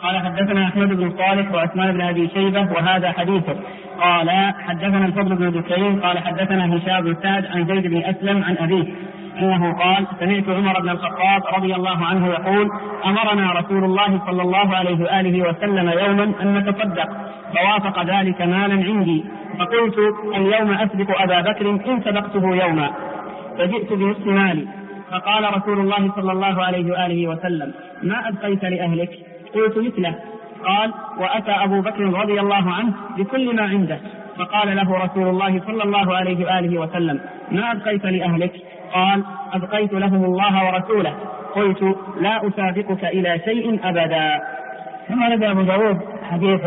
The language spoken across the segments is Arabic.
قال حدثنا أحمد بن صالح وعثمان بن أبي شيبة وهذا حديثه. قال حدثنا الفضل بن دكين قال حدثنا هشام بن سعد عن زيد بن أسلم عن أبيه أنه قال سمعت عمر بن الخطاب رضي الله عنه يقول أمرنا رسول الله صلى الله عليه وآله وسلم يوما أن نتصدق فوافق ذلك مالا عندي فقلت اليوم أسبق أبا بكر إن سبقته يوما فجئت بنصف مالي فقال رسول الله صلى الله عليه وآله وسلم ما أبقيت لأهلك؟ قلت مثله. قال وأتى أبو بكر رضي الله عنه بكل ما عنده فقال له رسول الله صلى الله عليه وآله وسلم ما أبقيت لأهلك؟ قال أبقيت لهم الله ورسوله. قلت لا أسابقك إلى شيء أبدا. ثم رد أبو داود حديث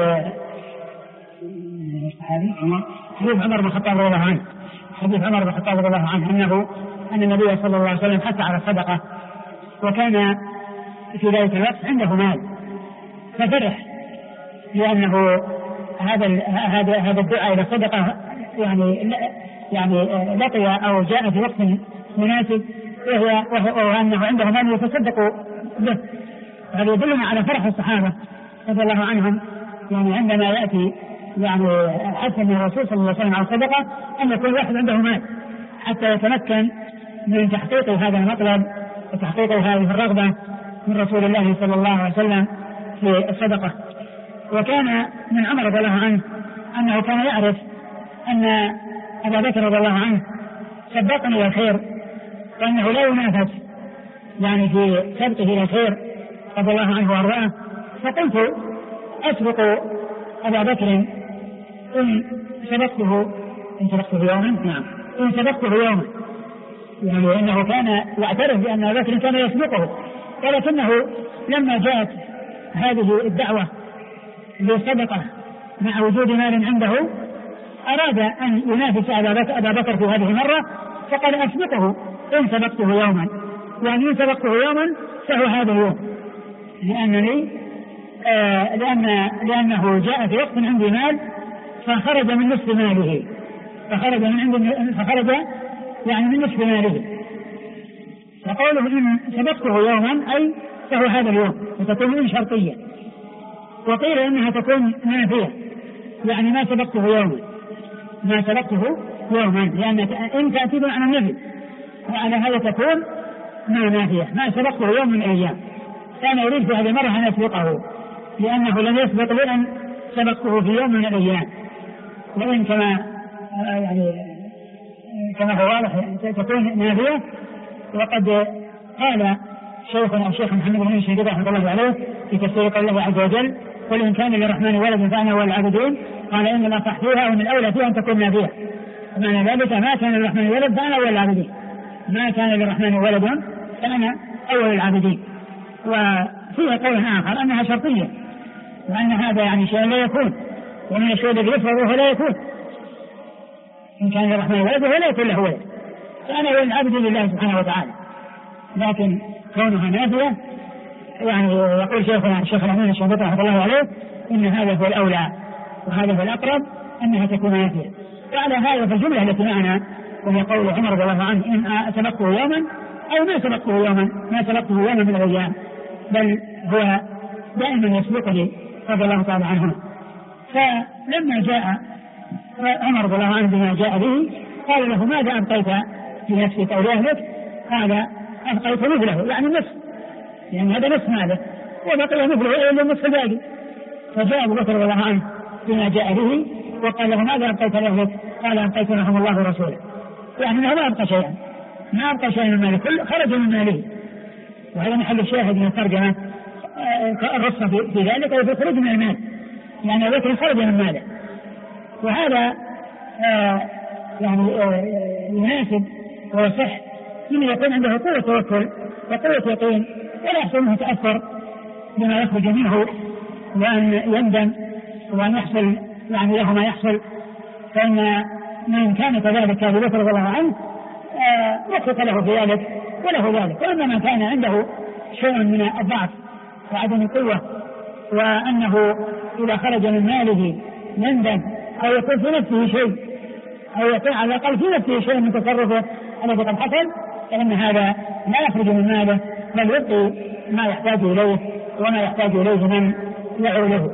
عمر بن الخطاب رضي الله عنه حديث عمر بن الخطاب رضي الله عنه أن النبي صلى الله عليه وسلم حث على الصدقة وكان في ذلك الوقت عنده مال ففرح لأنه هذا الدعاء إلى الصدقة يعني لقي أو جاء في وقت مناسب وأنه عنده مال يتصدق به. هذا يدلنا على فرح الصحابة رضي الله عنهم يعني عندما يأتي يعني حتى من الرسول صلى الله عليه وسلم على الصدقة أن يكون واحد عنده مال حتى يتمكن من تحقيق هذا المطلب وتحقيق هذه الرغبة من رسول الله صلى الله عليه وسلم في الصدقة. وكان من عمر رضي الله عنه أنه كان يعرف أن أبا بكر رضي الله عنه سباق إلى الخير وأنه لا ينافس يعني في سبقه إلى الخير رضي الله عنه وأرضاه. فقلت أسبق أبا بكر إن سبقته يوما. نعم إن سبقته يوما يعني أنه كان يعترف بأن أبا بكر كان يسبقه ولكنه لما جاءت هذه الدعوة للصدقة مع وجود مال عنده أراد أن ينافس أبا بكر في هذه المرة فقال أسبقه إن سبقته يوما يعني إن سبقته يوما فهو هذا اليوم لأنه جاء في وقت عندي مال فخرج من نصف ماله فخرج يعني من نصف ماله. فقوله إن سبقته يوما أي فهو هذا اليوم وتكون إن شرطية. وقيل إنها تكون نافية يعني ما سبقته يوما لأن إن تأتي عن النفي وعلى هذا تكون ما نافية ما سبقته يوم من الأيام. كان يريد في هذه المرة أن يسبقه لأنه لم يسبق لأن سبقته في يوم من الأيام. وإن كما هو واضح تكون نافية. وقد قال شيخنا الشيخ محمد بن هشام رحمه الله عليه في تفسير قول الله عز وجل قل إن كان للرحمن ولد فأنا هو العابدون قال إن الأصح فيها ومن الأولى فيها أن تكون نافية. معنى ذلك ما كان للرحمن ولد فأنا هو العابدين ما كان للرحمن ولد فأنا أول العابدين. وفيها قول آخر أنها شرطية وأن هذا يعني شيء لا يكون ومن الشيء الذي يفرض وهو لا يكون. إن كان للرحمن ولد وهو لا يكون له ولد فأنا هو العابد لله سبحانه وتعالى. لكن كونها نافية يعني يقول شيخنا الشيخ الأمين الشيخ رحمه الله عليه إن هذا هو الأولى وهذا هو الأقرب أنها تكون نافية. وعلى هذا في الجملة التي معنا وهي قول عمر رضي الله عنه إن سبقته يوما أو ما سبقته يوما من الأيام بل هو دائما يسبقني رضي الله تعالى عنه. فلما جاء عمر رضي الله عنه بما جاء به قال له ماذا أبقيت في نفسك أو لأهلك؟ قال أبقيت مثله يعني النصف يعني هذا نصف ماله وبقي مثله إلا النصف الباقي. فجاء أبو بكر رضي الله عنه بما جاء به وقال له ماذا أبقيت لأهلك؟ قال أبقيت لهم الله ورسوله يعني أنه ما أبقى شيئا من ماله كل خرج من ماله. وهذا محل الشاهد من الترجمة الرصة في ذلك وفي الخروج من المال يعني أبو بكر خرج من ماله. وهذا يعني يناسب ويصح من يكون عنده قوة توكل وقوة يقين ولا يحصل منه تأثر بما يخرج منه وأن يندم وأن يحصل يعني له ما يحصل. فإن من كان كذلك أبو بكر رضي الله عنه وفق له في ذلك وله ذلك. وأما من كان عنده شيء من الضعف وعدم القوة وأنه إذا خرج من ماله يندم أو يكون في نفسه شيء أو يكون على الأقل في نفسه شيء من تصرفه الذي قد حصل فإن هذا لا يخرج من ماله بل يبقي ما يحتاج إليه وما يحتاج إليه من يعوله.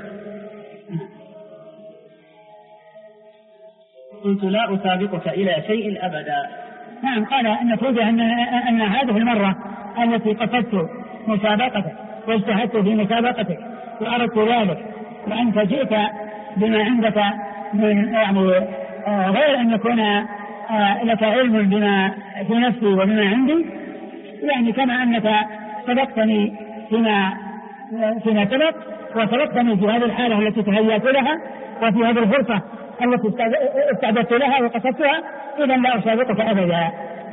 قلت لا أسابقك إلى شيء أبدا. نعم، قال النتيجة أن هذه المرة التي قصدت مسابقتك واجتهدت في مسابقتك وأردت ذلك وأنت جئت بما عندك من يعني غير أن يكون لك علم بما في نفسي وبما عندي، يعني كما أنك سبقتني فيما سبق وسبقتني في هذه الحالة التي تهيأت لها وفي هذه الفرصة التي استعددت لها وقصدتها، إذا لا أسابقك أبدا.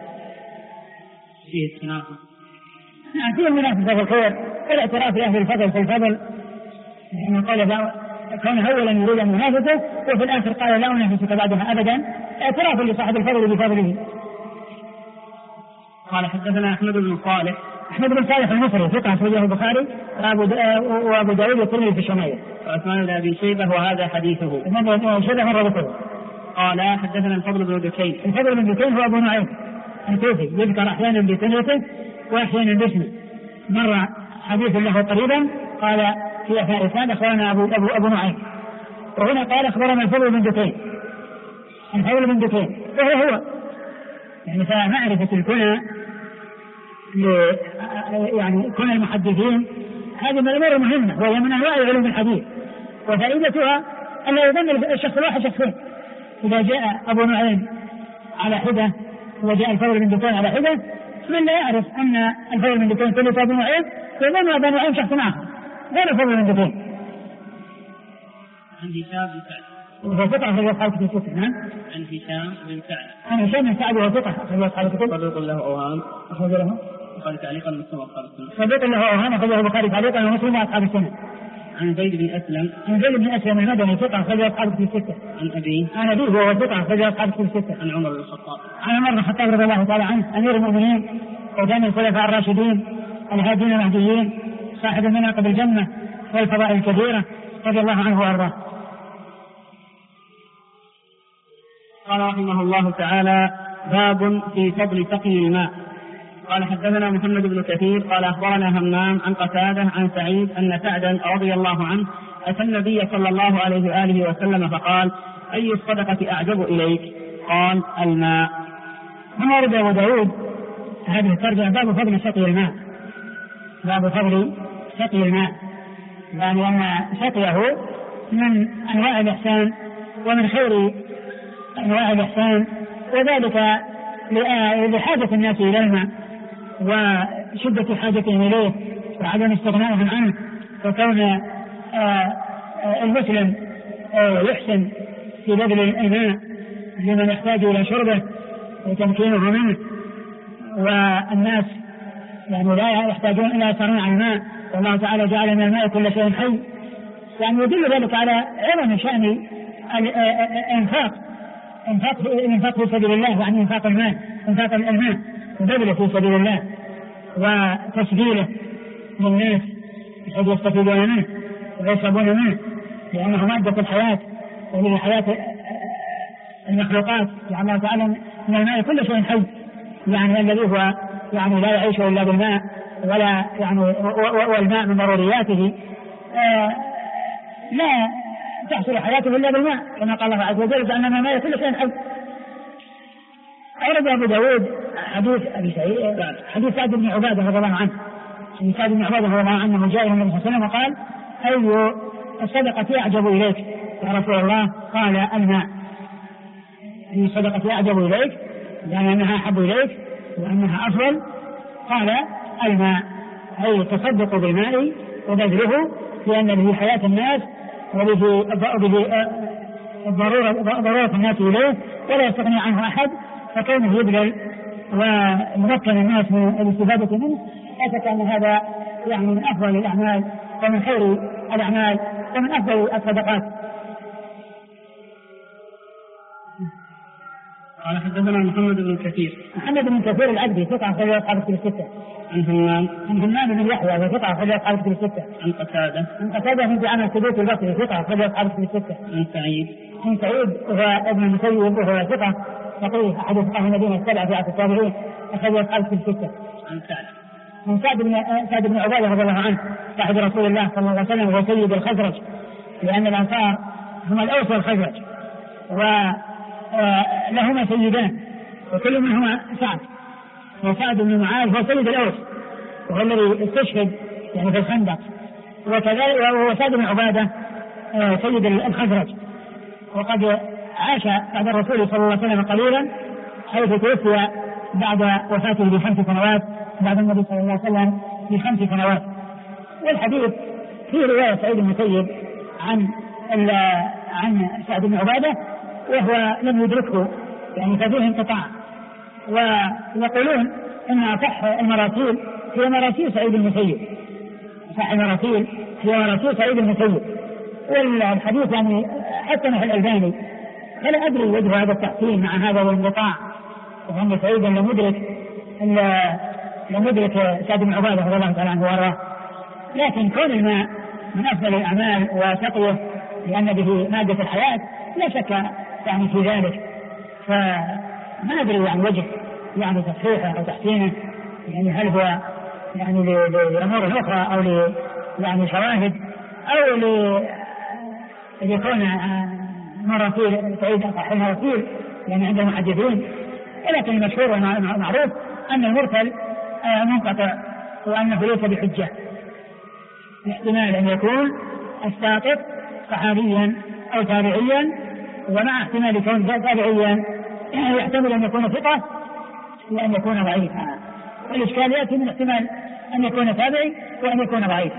فيه تناقض. نعم، فيه منافسة في الخير والاعتراف لأهل الفضل في الفضل، يعني قال كان أولا يريد المنافسة وفي الآخر قال لا أنافسك بعدها أبدا، اعتراف لصاحب الفضل بفضله. قال حدثنا أحمد بن صالح. أحمد بن صالح المصري ثقة أخرجه البخاري وأبو داود والترمذي في الشمائل. وعثمان بن أبي شيبة وهذا حديثه. شيبة مرة ذكره. قال حدثنا الفضل بن دكين. الفضل بن دكين هو أبو نعيم الكوفي، يذكر أحيانا بكنيته وأحيانا باسمه. مر حديث له قريبا قال في أثناء الإسناد أخبرنا أبو نعيم، وهنا قال أخبرنا الفضل بن دكين. الفضل بن دكين وهو يعني فمعرفة الكنى يعني كنى المحدثين هذه من الأمور المهمة، وهي من أنواع علوم الحديث، وفائدتها أن لا يظن الشخص الواحد شخصين. إذا جاء أبو نعيم على حدة وجاء الفضل بن دكين على حدة، من لا يعرف أن الفضل بن دكين ثلث أبو نعيم يظن أبو نعيم شخص آخر غير الفضل بن دكين. عن هشام بن سعد وهو ثقة في أصحاب الكتب الستة. نعم. عن هشام بن سعد. عن هشام بن سعد وهو ثقة في أصحاب الكتب. صدوق له أوهام. أخرج له البخاري تعليقا ومسلم وأصحاب السنة. صدوق له أوهام أخرجه البخاري تعليقا ومسلم وأصحاب السنة. عن زيد بن أسلم. عن زيد بن أسلم المدني ثقة أخرجه أصحاب الكتب الستة. عن أبيه. عن أبيه وهو ثقة أخرجه أصحاب الكتب الستة. عن عمر بن الخطاب. عن عمر بن الخطاب رضي الله تعالى عنه أمير المؤمنين وكان الخلفاء الراشدين الهادين المهديين صاحب المناقب الجنة والفضائل الكبيرة رضي الله عنه وأرضاه. قال رحمه الله تعالى: باب في فضل سقي الماء. قال حدثنا محمد بن كثير قال أخبرنا همام عن قتادة عن سعيد أن سعدا رضي الله عنه أتى النبي صلى الله عليه وآله وسلم فقال: أي الصدقة أعجب إليك؟ قال: الماء. ثم ورد أبو داود هذه الترجمة باب فضل سقي الماء. باب فضل سقي الماء، يعني أن سقيه من أنواع الإحسان ومن خير أنواع الإحسان، وذلك لحاجة الناس إلى الماء وشدة حاجتهم إليه وعدم استغنائهم عنه، وكون المسلم يحسن في بذل الماء لمن يحتاج إلى شربه وتمكينه منه، والناس يعني لا يحتاجون إلى صناعة الماء، والله تعالى جعل من الماء كل شيء حي، يعني يدل ذلك على عظم شأن الإنفاق في سبيل الله، يعني إنفاق المال وبذله في سبيل الله وتسجيله للناس بحيث يستفيدون منه ويشربون منه، لأنه مادة الحياة ومن حياة المخلوقات، يعني الله تعالى من الماء كل شيء حي، يعني الذي هو يعني لا يعيش إلا بالماء ولا يعني والماء من ضرورياته لا تحصل حياته إلا بالماء، كما قال الله عز وجل: جعلنا من الماء كل شيء حي. أورد أبو داود حديث سعد بن عبادة رضي الله عنه. سعد بن عبادة رضي الله عنه جاء إلى النبي صلى الله عليه وسلم وقال: أي الصدقة أعجب إليك يا رسول الله؟ قال: الماء. أي الصدقة أعجب إليك، يعني أنها أحب إليك وأنها أفضل؟ قال: الماء، أي التصدق بالماء وبذله، لأن به حياة الناس وبه ضرورة الناس إليه ولا يستغني عنه أحد، فكونه يبذل ويمكن الناس من الاستفادة منه، لا شك أن هذا يعني من أفضل الأعمال ومن خير الأعمال ومن أفضل الصدقات. قال حدثنا محمد بن كثير العبدي ثقة أخرج أصحاب الكتب الستة. عن همام بن يحيى وثقة أخرج أصحاب الكتب الستة. عن قتادة بن دعامة السدوسي البصري ثقة أخرج أصحاب الكتب الستة. عن سعيد وهو ابن المسيب وهو ثقة فقيه أحد فقهاء المدينة السبعة في عصر التابعين أخرج أصحاب الكتب الستة. عن من سعد بن عبادة رضي الله عنه صاحب رسول الله صلى الله عليه وسلم وهو سيد الخزرج، لأن الأنصار هم الأوس والخزرج ولهما سيدان وكل منهما سعد، وسعد بن معاذ هو سيد الأوس وهو الذي استشهد يعني في الخندق، وكذلك وهو سعد بن عبادة سيد الخزرج، وقد عاش بعد الرسول صلى الله عليه وسلم قليلا حيث توفي بعد وفاته ب5 سنوات بعد النبي صلى الله عليه وسلم ب5 سنوات. والحديث في رواية سعيد بن المسيب عن سعد بن عبادة وهو لم يدركه يعني ففيه انقطاع، ويقولون ان اصح المراسيل هي مراسيل سعيد بن المسيب، اصح المراسيل هي مراسيل سعيد بن المسيب، والحديث يعني حسنه الألباني، فلا ادري وجه هذا التحسين مع هذا الانقطاع، وان سعيدا لم يدرك سعد بن عبادة رضي الله تعالى عنه وارضاه. لكن كون الماء من افضل الاعمال وسقيه لان به ماده الحياه لا شك يعني في ذلك، فما ادري عن وجه يعني تصحيحه او تحسينه، يعني هل هو يعني لامور اخرى او يعني شواهد او لكون مراسيل سعيد اصح المراسيل يعني عند المحدثين. ولكن المشهور والمعروف ان المرسل منقطع وانه ليس بحجه، احتمال ان يكون الساقط صحابيا او تابعيا، ومع احتمال كون تابعيا يحتمل ان يكون ثقه وان يكون ضعيفا، والاشكال ياتي من احتمال ان يكون تابعي وان يكون ضعيفا.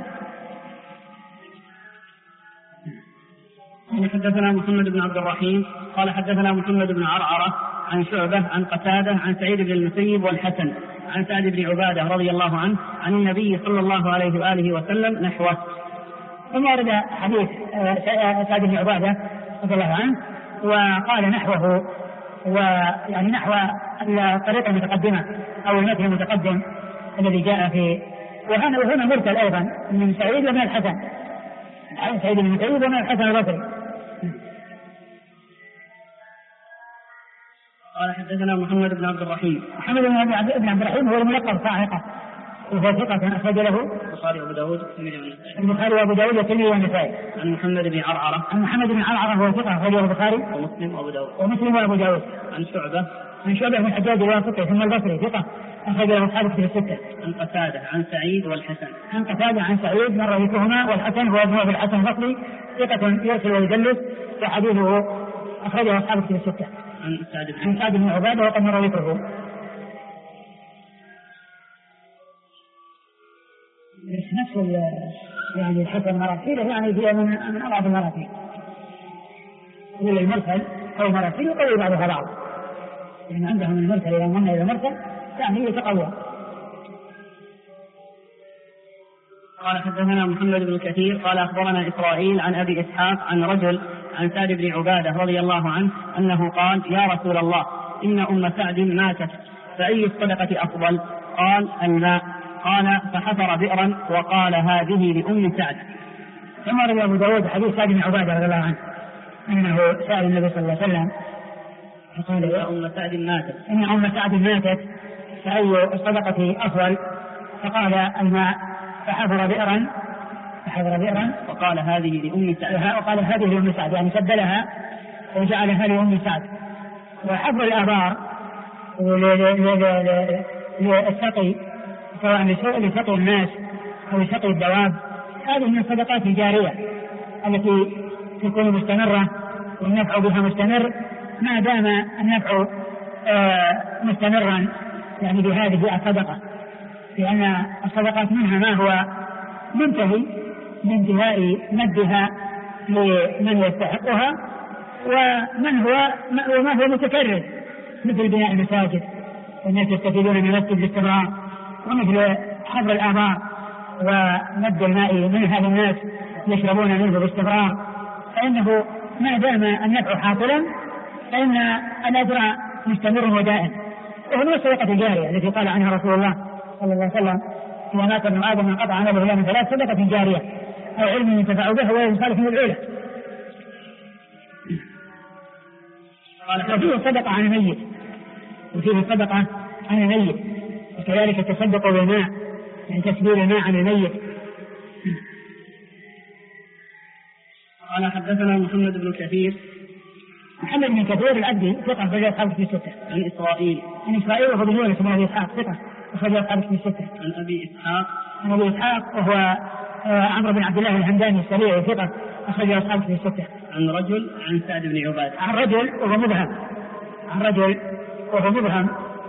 حدثنا محمد بن عبد الرحيم قال حدثنا محمد بن عرعرة عن شعبة عن قتادة عن سعيد بن المسيب والحسن عن سعد بن عبادة رضي الله عنه عن النبي صلى الله عليه وآله وسلم نحوه. ثم ورد حديث سعد بن عبادة رضي الله عنه وقال نحوه، ويعني نحو الطريقة المتقدمة أو المتن المتقدم الذي جاء في، وهنا مرسل أيضا من سعيد ومن الحسن، سعيد بن المسيب ومن الحسن البصري. قال حدثنا محمد بن عبد الرحيم. محمد بن عبد الرحيم هو الملقب صاعقة، وهو ثقة أخرج له البخاري وأبو داود البخاري وأبو داود والترمذي والنسائي. عن محمد بن عرعرة. عن محمد بن عرعرة هو ثقة أخرج له البخاري ومسلم وأبو داود. عن شعبة بن الحجاج الواسطي ثم البصري ثقة أخرج له أصحاب الكتب الستة. عن قتادة عن سعيد والحسن. عن قتادة عن سعيد مر ذكرهما، والحسن هو ابن أبي الحسن البصري ثقة يرسل ويدلس، وحديثه أخرجه أصحاب الكتب الستة. عن سعد بن عبادة وقد مر ذكره. نفس يعني الحسن مراسيله يعني هي من أضعف المراسيل، إلى المرسل أو مراسيل يقوي بعضها بعض، يعني عندهم المرسل إذا من إلى المرسل يعني يتقوى. قال حدثنا محمد بن كثير قال أخبرنا إسرائيل عن أبي إسحاق عن رجل عن سعد بن عبادة رضي الله عنه أنه قال يا رسول الله إن أم سعد ماتت فأي الصدقة أفضل؟ قال الماء. قال فحفر بئرا وقال هذه لأم سعد. ثم روى أبو داود حديث سعد بن عبادة رضي الله عنه أنه سأل النبي صلى الله عليه وسلم فقال يا أم سعد ماتت إن أم سعد ماتت فأي الصدقة أفضل؟ فقال الماء. فحفر بئرا وقال هذه لأم سعد. وقال هذه لأم سعد يعني سبلها وجعلها لأم سعد. وحفر الآبار للسقي سواء لسقي الناس أو لسقي الدواب هذه من الصدقات الجارية التي تكون مستمرة والنفع بها مستمر ما دام النفع مستمرا يعني بهذه الصدقة، لأن الصدقات منها ما هو منتهي بانتهاء مدها لمن يستحقها وما هو متكرر مثل بناء المساجد والناس يستفيدون من المسجد باستمرار، ومثل حفر الآبار ومد الماء من هذا الناس يشربون منه باستمرار، فإنه ما دام النفع حاصلا فإن الأجر مستمر ودائم. وهو الصدقة الجارية التي قال عنها رسول الله صلى الله عليه وسلم إذا مات ابن آدم انقطع عمله إلا من 3 صدقة جارية أو علم ينتفع به وهو صالح من العلا. وفيه الصدقة عن الميت وكذلك التصدق بالماء يعني تسبيل الماء عن الميت. قال حدثنا محمد بن كثير. محمد بن كثير العبدي ثقة أخرج أصحاب الكتب الستة. عن إسرائيل. عن إسرائيل وهو بن يونس بن أبي إسحاق ثقة أخرج أصحاب الكتب الستة. عن أبي إسحاق. عن أبي إسحاق وهو عمرو بن عبد الله الهمداني السريع ثقة أخرج أصحاب الكتب الستة. عن رجل عن سعد بن عبادة. عن رجل وهو مبهم. عن رجل وهو مبهم.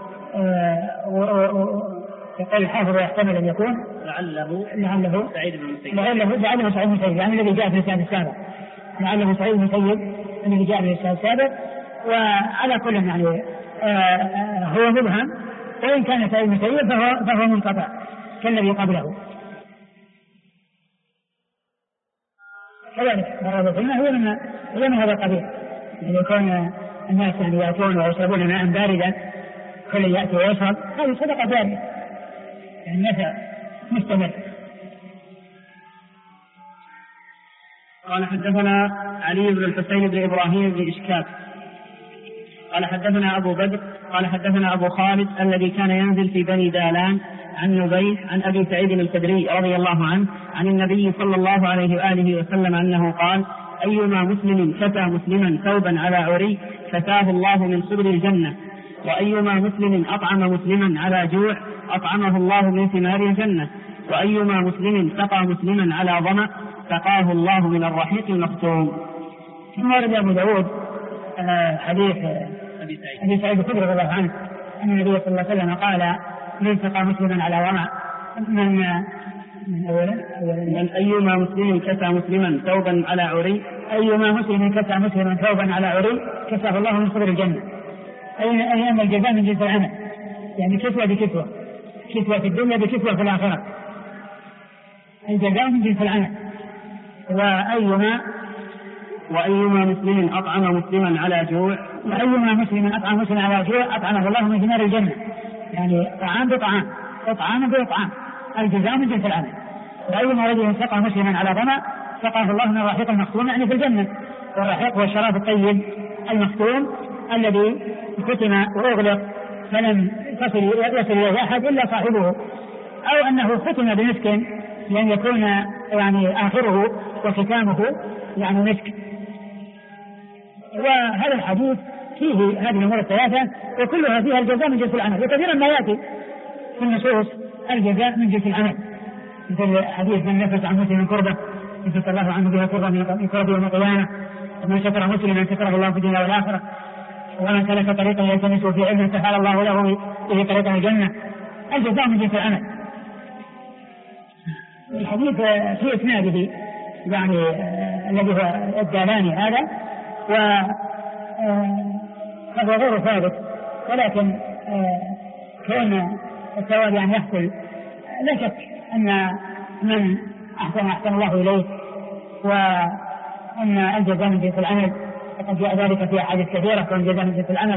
يقول الحافظ يحتمل أن يكون لعله سعيد بن المسيب. لعله سعيد بن المسيب يعني الذي جاء في الإسناد السابق. لعله سعيد بن المسيب الذي جاء في الإسناد السابق. وعلى كل يعني هو مبهم، وإن كان سعيد بن المسيب فهو منقطع كالذي قبله. كذلك مرضنا هو من هذا القبيل. يعني يكون الناس يعني يأتون ويشربون ماء باردا، كل يأتي ويشرب، هذه صدقة باردة يعني نفع مستمر. قال حدثنا علي بن الحسين بن إبراهيم بن إشكاب قال حدثنا أبو بدر قال حدثنا أبو خالد الذي كان ينزل في بني دالان عن نبيح عن أبي سعيد الخدري رضي الله عنه عن النبي صلى الله عليه وآله وسلم أنه قال: أيما مسلم كسى مسلما ثوبا على عري كساه الله من خبر الجنة، وأيما مسلم أطعم مسلما على جوع أطعمه الله من ثمار الجنة، وأيما مسلم سقى مسلما على ظمأ سقاه الله من الرحيق المختوم. ثم ورد أبو داود حديث أبي سعيد الخدري رضي الله عنه أن النبي صلى الله عليه وسلم قال: من سقى مسلما على ظمأ من أيما مسلم كسى مسلما ثوبا على عري أيما مسلم كسى مسلما ثوبا على عري كساه الله من خبر الجنة. أي أن الجزاء من جنس العمل، يعني كسوة بكسوة، كسوة في الدنيا بكسوة في الآخرة، الجزاء من جنس العمل. وأيما مسلم أطعم مسلما على جوع وأيما مسلم أطعم مسلما على جوع أطعمه الله من ثمار الجنة، يعني طعام بطعام، إطعام بإطعام، الجزاء من جنس العمل. وأيما رجل سقى مسلما على ظمأ سقاه الله من الرحيق المختوم، يعني في الجنة. والرحيق هو الشراب الطيب المختوم الذي ختم وأغلق فلم يصل إليه أحد إلا صاحبه، أو أنه ختم بمسك لأن يكون يعني آخره وختامه يعني مسك. وهذا الحديث فيه هذه الأمور الثلاثة وكلها فيها الجزاء من جنس العمل، وكثيرا ما يأتي في النصوص الجزاء من جنس العمل، مثل حديث من نفس عن مسلم كربة نفس الله عنه بها كربة من كرب يوم القيامة، ومن شكر مسلما شكره الله في الدنيا والآخرة، ومن سلك طريقا يلتمس في علم سهل الله له به طريقا الجنة، الجزاء من جنس العمل. الحديث في إسناده يعني الذي هو الدالاني هذا وهو غير ثابت، ولكن كون الثواب يعني يحصل لا شك أن من أحسن الله إليه وأن الجزاء من جنس العمل، وقد جاء ذلك في أحاديث كثيرة كون الجزاء من جنس العمل.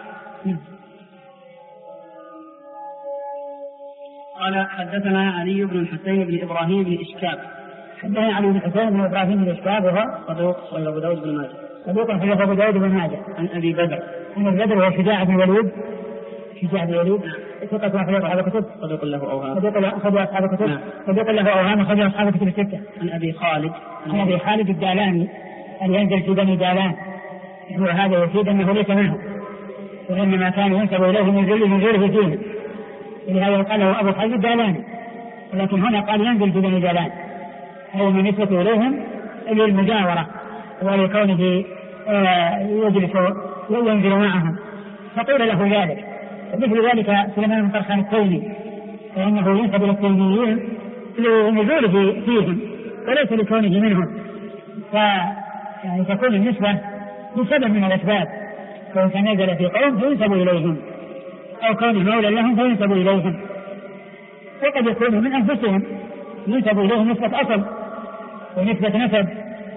قال حدثنا علي بن الحسين بن إبراهيم بن إشكاب. حدثنا علي بن الحسين بن إبراهيم بن إشكاب وهو صدوق ولا أبو داود بن ماجه. صدوق في أبو داود بن ماجه. عن أبي بدر. عن أبي بدر وهو شجاع بن الوليد. شجاع بن الوليد. ثقة أخرج أصحاب الكتب. صدوق له أوهام. أخرج أصحاب الكتب. صدوق له أوهام أخرج أصحاب الكتب الستة. عن أبي خالد. عن أبي خالد الدالاني أن ينزل في بني دالان، وهذا يفيد أنه ليس منه، وإنما كان ينسب إليه من نزوله فيه، لهذا قال له أبو خالد الدالاني، ولكن هنا قال ينزل في بني دالان، أي من نسبة إليهم للمجاورة ولكونه يجلس وينزل معهم، فقيل له ذلك. مثل ذلك سليمان بن طرخان التيمي، فإنه ينسب إلى التيميين لنزوله فيهم وليس لكونه منهم، يعني تكون النسبة بسبب من الأسباب، كون كان نزل في قوم فينسب إليهم، أو كون مولى لهم فينسب إليهم، وقد يكون من أنفسهم ينسب إليهم نسبة أصل ونسبة نسب.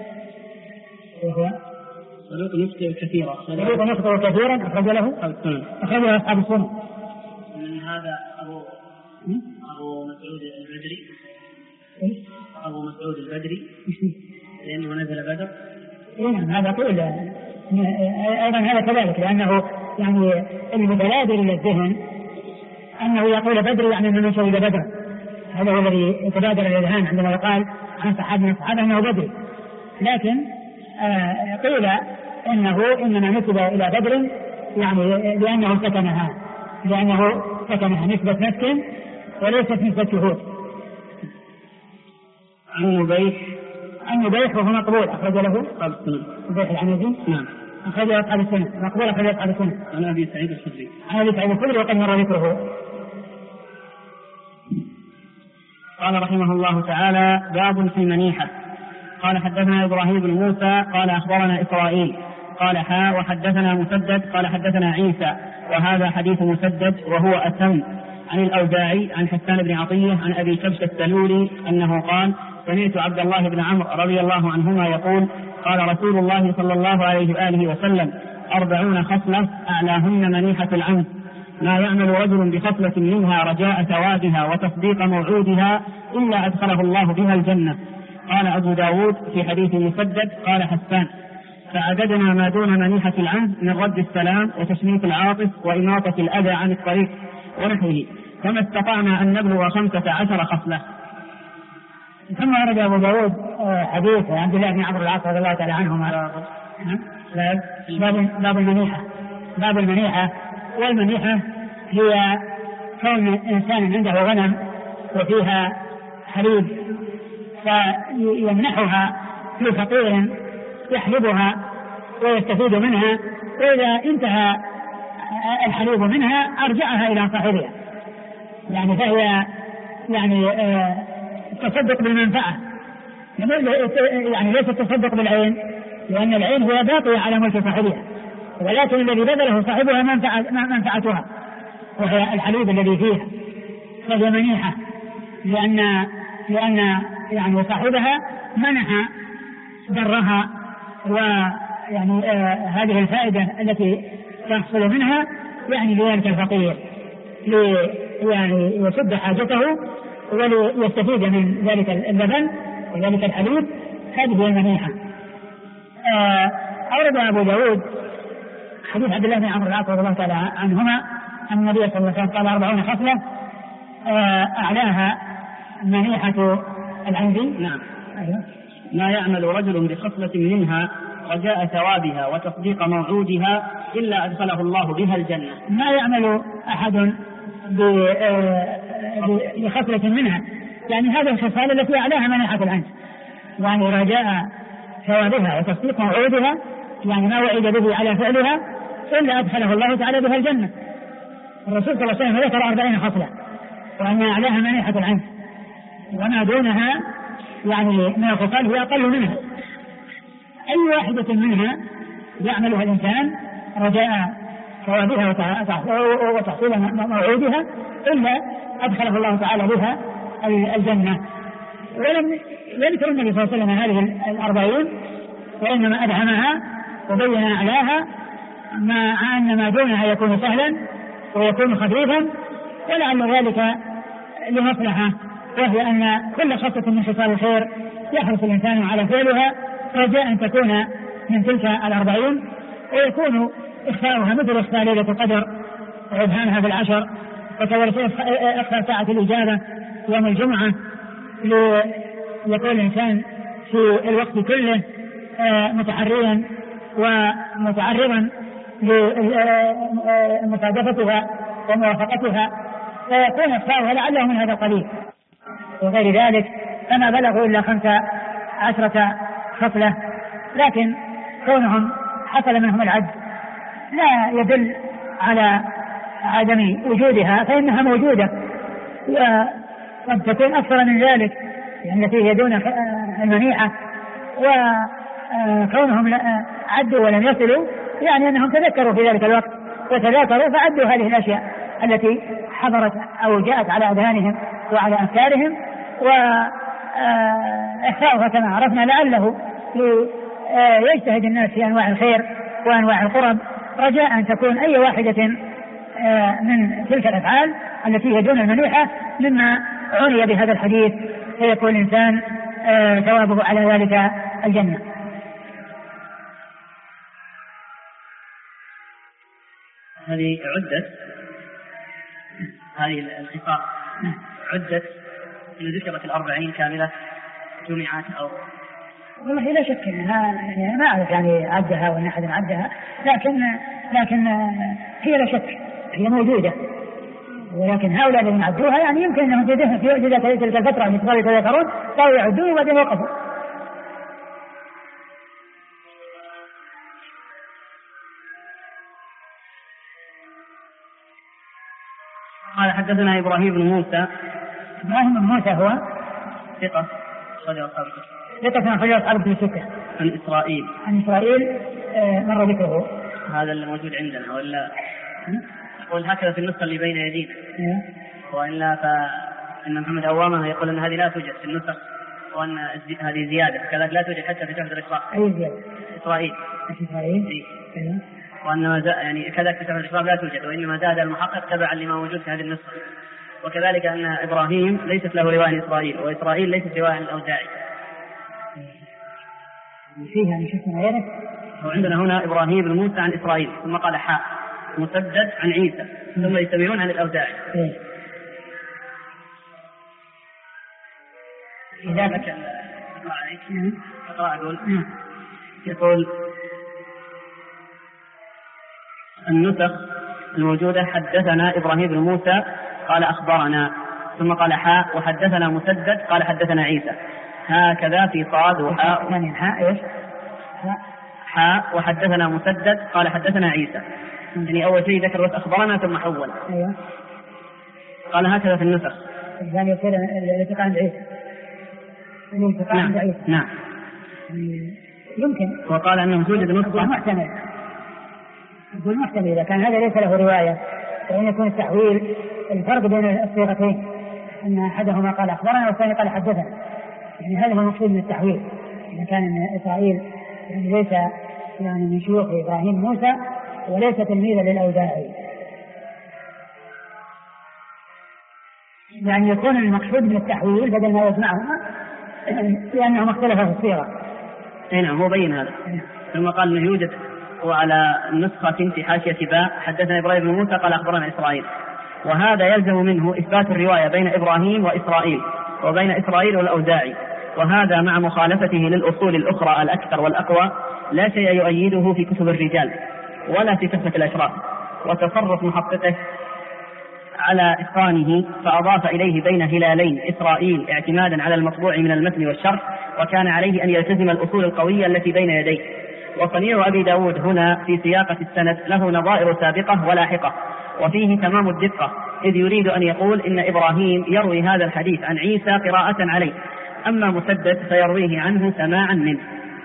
صدوق نسبة كثيرة. صدوق نسبة كثيرا أخرج له أصحاب السنة. من هذا أبو مسعود البدري. أبو مسعود البدري لأنه نزل بدر. هذا طول أيضا هذا كذلك، لأنه يعني المتبادر إلى الذهن أنه يقول بدر يعني من شهد بدر، هذا هو الذي يتبادر الأذهان عندما يقال عن صحابي من الصحابة أنه بدري. لكن قيل إنه إنما نسب إلى بدر يعني لأنه سكنها نسبة مسكن وليست نسبة شهود. عن نبيح وهو مقبول أخرج له أصحاب السنن. نبيح العنزي نعم أخرج أصحاب السنن مقبول أخرج أصحاب السنن. عن أبي سعيد الخدري وقد مر ذكره. قال رحمه الله تعالى: باب في المنيحة. قال حدثنا إبراهيم بن موسى قال أخبرنا إسرائيل قال وحدثنا مسدد قال حدثنا عيسى وهذا حديث مسدد وهو أتم عن الأوزاعي عن حسان بن عطية عن أبي كبش السلولي أنه قال: سمعت عبد الله بن عمرو رضي الله عنهما يقول: قال رسول الله صلى الله عليه وآله وسلم: 40 خصلة أعلاهن منيحة العنز، ما يعمل رجل بخصلة منها رجاء ثوابها وتصديق موعودها إلا أدخله الله بها الجنة. قال أبو داود في حديث مسدد قال حسان: فعددنا ما دون منيحة العنز من رد السلام وتشميت العاطف وإماطة الأذى عن الطريق ونحوه، كما استطعنا أن نبلغ 15 خصلة. ثم ورد أبو داود حديث عبد الله بن عمرو العاص رضي الله تعالى عنهما باب المنيحة. والمنيحة هي كون إنسان عنده غنم وفيها حليب فيمنحها لفقير يحلبها ويستفيد منها، وإذا انتهى الحليب منها أرجعها إلى صاحبها، يعني فهي يعني تصدق بالمنفعة، يعني ليس التصدق بالعين، لأن العين هي باقية على ملك صاحبها، ولكن الذي بذله صاحبها منفعتها وهي الحليب الذي فيها، فهي منيحة لأن يعني صاحبها منح ضرها، ويعني هذه الفائدة التي تحصل منها يعني لذلك الفقير يعني يسد حاجته وليستفيد من ذلك اللبن وذلك الحليب، هذه هي المنيحة. أورد أبو داود حديث عبد الله بن عمرو العاص رضي الله تعالى عنهما أن النبي صلى الله عليه وسلم قال: 40 خصلة أعلاها منيحة العنزي. نعم. ما يعمل رجل بخصلة منها رجاء ثوابها وتصديق موعودها إلا أدخله الله بها الجنة. ما يعمل أحد بخصلة منها، يعني هذه الخصال التي أعلاها منيحة العنز، يعني رجاء ثوابها وتصديق موعودها، يعني ما وعد به على فعلها إلا أدخله الله تعالى بها الجنة. الرسول صلى الله عليه وسلم ذكر 40 خصلة وأن أعلاها منيحة العنز، وما دونها يعني من الخصال هي أقل منها. أي واحدة منها يعملها الإنسان رجاء ثوابها وتحصيل موعودها إلا أدخله الله تعالى بها الجنة. ولم يذكر النبي صلى الله عليه وسلم هذه 40، وإنما أدهمها وبين أعلاها، مع أن ما دونها يكون سهلا ويكون خفيفا، ولعل ذلك لمصلحة، وهي أن كل خصلة من خصال الخير يحرص الإنسان على فعلها رجاء أن تكون من تلك 40، ويكون إخفاؤها مثل إخفاء ليلة القدر وإبهامها في العشر، وكذلك إخفاء ساعة الإجابة يوم الجمعة، ليكون الإنسان في الوقت كله متحريا ومتعرضا لمصادفتها وموافقتها، ويكون إخفاؤها لعله من هذا القليل. وغير ذلك فما بلغوا إلا 15 خصلة، لكن كونهم حصل منهم العجز لا يدل على عدم وجودها، فإنها موجودة، وقد تكون أكثر من ذلك يعني التي هي دون المنيعة، وكونهم عدوا ولم يصلوا يعني أنهم تذكروا في ذلك الوقت وتذاكروا فعدوا هذه الأشياء التي حضرت أو جاءت على أذهانهم وعلى أفكارهم، وإخفاؤها كما عرفنا لعله يجتهد الناس في أنواع الخير وأنواع القرب رجاء أن تكون أي واحدة من تلك الأفعال التي هي دون المنيحة مما عني بهذا الحديث، فيكون الإنسان ثوابه على ذلك الجنة. هذه عدت هذه الخصال عدت إن ذكرت 40 كاملة جمعات أو والله لا شك انها يعني ما اعرف يعني عدها وان احد عدها، لكن هي لا شك هي موجوده، ولكن هؤلاء الذين عدوها يعني يمكن انهم في تلك الفتره التي صاروا يتذكرون صاروا يعدون وبعدين وقفوا. قال حدثنا إبراهيم بن موسى. إبراهيم بن موسى هو ثقة صدر أصحاب ثقة من خرج أصحاب الكتب الستة. عن إسرائيل مر ذكره. هذا اللي موجود عندنا ولا يقول هكذا في النسخة اللي بين يدينا وإلا فإن محمد أوامة يقول أن هذه لا توجد في النسخ وأن هذه زيادة كذلك لا توجد حتى في تحفة الإشراق. أي زيادة؟ إسرائيل. وأنما يعني كذلك في تحفة الإشراق لا توجد، وإنما زاد المحقق تبعا لما موجود في هذه النسخة. وكذلك أن إبراهيم ليست له رواية إسرائيل، وإسرائيل ليست رواية الأوزاعي. فيها نشوفنا غيره. وعندنا هنا إبراهيم بن موسى عن إسرائيل ثم قال حاء مسدد عن عيسى ثم يتبعون عن الأوزاعي. إذا ذكر يقول النسخ الموجودة حدثنا إبراهيم بن موسى قال أخبرنا ثم قال حاء وحدثنا مسدد قال حدثنا عيسى، هكذا في صاد وحاء حاء وحدثنا مسدد قال حدثنا عيسى. يعني أول شيء ذكر بس أخبرنا ثم حول. قال هكذا في النسخ. يعني يصير الالتقاء عند عيسى. نعم. يمكن. وقال أنه توجد نسخة محتمل إذا كان هذا ليس له رواية فإن يكون التحويل الفرق بين الصيغتين أن أحدهما قال أخبرنا والثاني قال حدثنا، يعني هذا هو المقصود من التحويل. إذا كان إسرائيل يعني ليس يعني من شيوخ إبراهيم موسى وليس تلميذا للأوزاعي، يعني يكون المقصود من التحويل بدل ما يجمعهما لأنهم اختلفا في الصيغة. نعم هو بين هذا. ثم قال أنه يوجد وعلى النسخة في حاشية باء حدثنا إبراهيم بن موسى قال أخبرنا إسرائيل، وهذا يلزم منه إثبات الرواية بين إبراهيم وإسرائيل وبين إسرائيل والأوزاعي، وهذا مع مخالفته للأصول الأخرى الأكثر والأقوى لا شيء يؤيده في كتب الرجال ولا في تحفة الأشراف. وتصرف محققه على إتقانه فأضاف إليه بين هلالين إسرائيل اعتمادا على المطبوع من المتن والشرح، وكان عليه أن يلتزم الأصول القوية التي بين يديه. وصنيع أبي داود هنا في سياقة السند له نظائر سابقة ولاحقة وفيه تمام الدقة، إذ يريد أن يقول إن إبراهيم يروي هذا الحديث عن عيسى قراءة عليه، أما مسدد فيرويه عنه سماعا منه.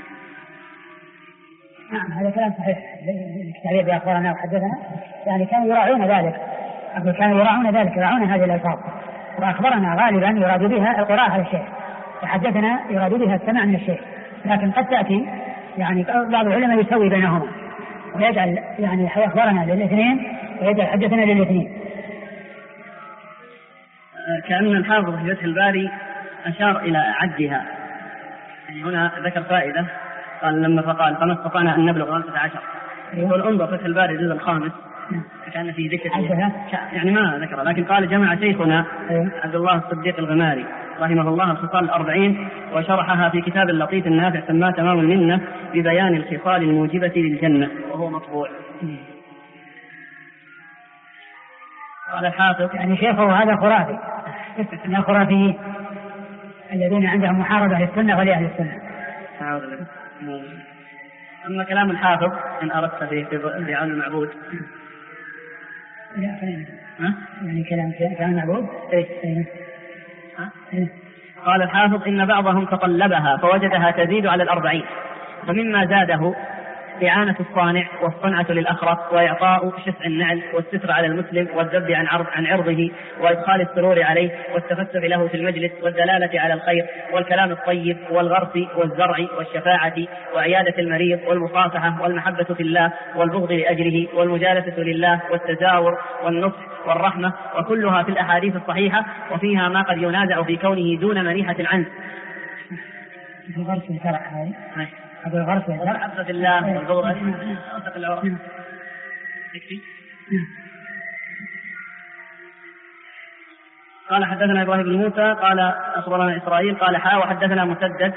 نعم هذا كلام صحيح. التعبير بأخبارنا وحدثنا يعني كانوا يراعون ذلك يراعون هذه الألفاظ. وأخبرنا غالبا يراد بها القراءة على الشيخ، وحدثنا يراد بها السماع من الشيخ، لكن قد تأتي يعني بعض العلماء يسوي بينهما ويجعل يعني أخبرنا للاثنين ويجعل حدثنا للاثنين. كأن الحافظ في فتح الباري أشار إلى عدها، يعني هنا ذكر فائدة قال لما فقال فما استطعنا أن نبلغ 15. يقول انظر فتح الباري الجزء الخامس كان في ذكر يعني ما ذكر، لكن قال جمع شيخنا عبد الله الصديق الغماري رحمه الله الخصال 40 وشرحها في كتاب اللطيف النافع سماه تمام المنة ببيان الخصال الموجبة للجنة وهو مطبوع. قال الحافظ يعني شيخه هذا خرافي من الخرافيين الذين عندهم محاربة للسنة ولأهل السنة. أما كلام الحافظ إن أردت في عون المعبود يعني كلام المعبود قال الحافظ إن بعضهم تطلبها فوجدها تزيد على 40، فمما زاده إعانة الصانع والصنعة للأخرق وإعطاء شفع النعل والستر على المسلم والذب عن عرضه وإدخال السرور عليه والتفتح له في المجلس والدلالة على الخير والكلام الطيب والغرس والزرع والشفاعة وعيادة المريض والمصافحة والمحبة في الله والبغض لأجله والمجالسة لله والتزاور والنصح والرحمة، وكلها في الأحاديث الصحيحة، وفيها ما قد ينازع في كونه دون منيحة عنه. الغرس والزرع هذا الغرس والمحبة في الله والبغض قال حدثنا إبراهيم بن موسى قال أخبرنا إسرائيل قال وحدثنا مسدد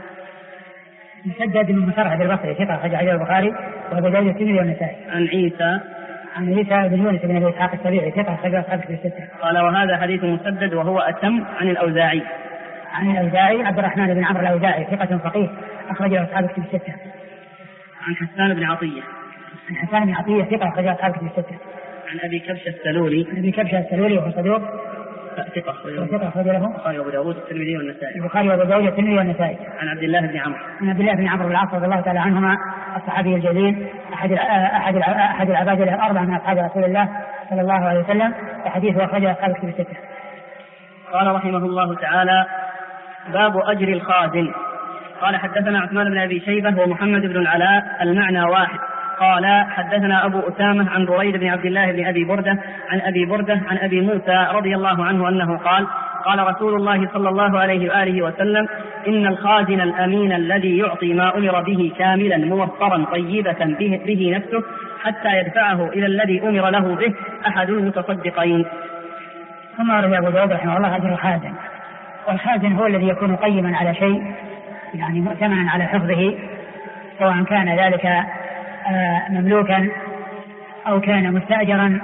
بن مسرهد البصري ثقة أخرج حديث البخاري وأبو داود والترمذي والنسائي. عن عيسى بن يونس بن أبي إسحاق السبيعي ثقة أخرج أصحاب الكتب الستة. قال وهذا حديث مسدد وهو أتم عن الأوزاعي. عبد الرحمن بن عمرو الأوزاعي ثقة فقيه أخرج أصحاب الكتب الستة. عن حسان بن عطية ثقة أخرج أصحاب الكتب الستة. عن أبي كبشة السلولي وهو صدوق ثقة أخرج له البخاري وأبو داود والترمذي والنسائي. عن عبد الله بن عمرو بن العاص رضي الله تعالى عنهما الصحابي الجليل أحد العباد الأربعة من أصحاب رسول الله صلى الله عليه وسلم وحديثه أخرجه أصحاب الكتب الستة. قال رحمه الله تعالى باب أجر الخازن. قال حدثنا عثمان بن أبي شيبة ومحمد بن العلاء المعنى واحد. قال حدثنا أبو أسامة عن بريد بن عبد الله بن أبي بردة عن أبي موسى رضي الله عنه أنه قال رسول الله صلى الله عليه وآله وسلم إن الخازن الأمين الذي يعطي ما أمر به كاملا موفرا طيبة به نفسه حتى يدفعه إلى الذي أمر له به أحد المتصدقين. ثم ورد أبو داود رحمه الله أجر الخازن. والخازن هو الذي يكون قيما على شيء يعني مؤتمنا على حفظه سواء كان ذلك مملوكا أو كان مستأجرا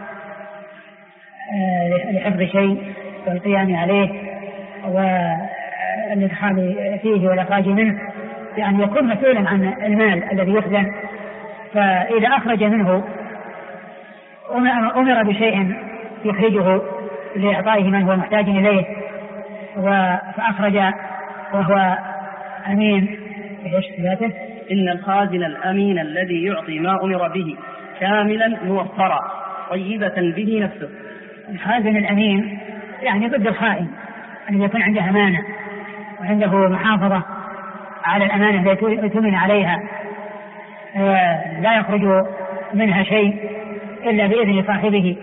لحفظ شيء والقيام عليه والإدخال فيه والإخراج منه يعني يكون مسؤولا عن المال الذي يخزن. فإذا أخرج منه أمر بشيء يخرجه لإعطائه من هو محتاج إليه فأخرج وهو أمين بذاته. إن الخازن الأمين الذي يعطي ما أمر به كاملا موفرا طيبة به نفسه. الخازن الأمين يعني ضد الخائن أن يكون عنده أمانة وعنده محافظة على الأمانة التي يؤتمن عليها لا يخرج منها شيء إلا بإذن صاحبه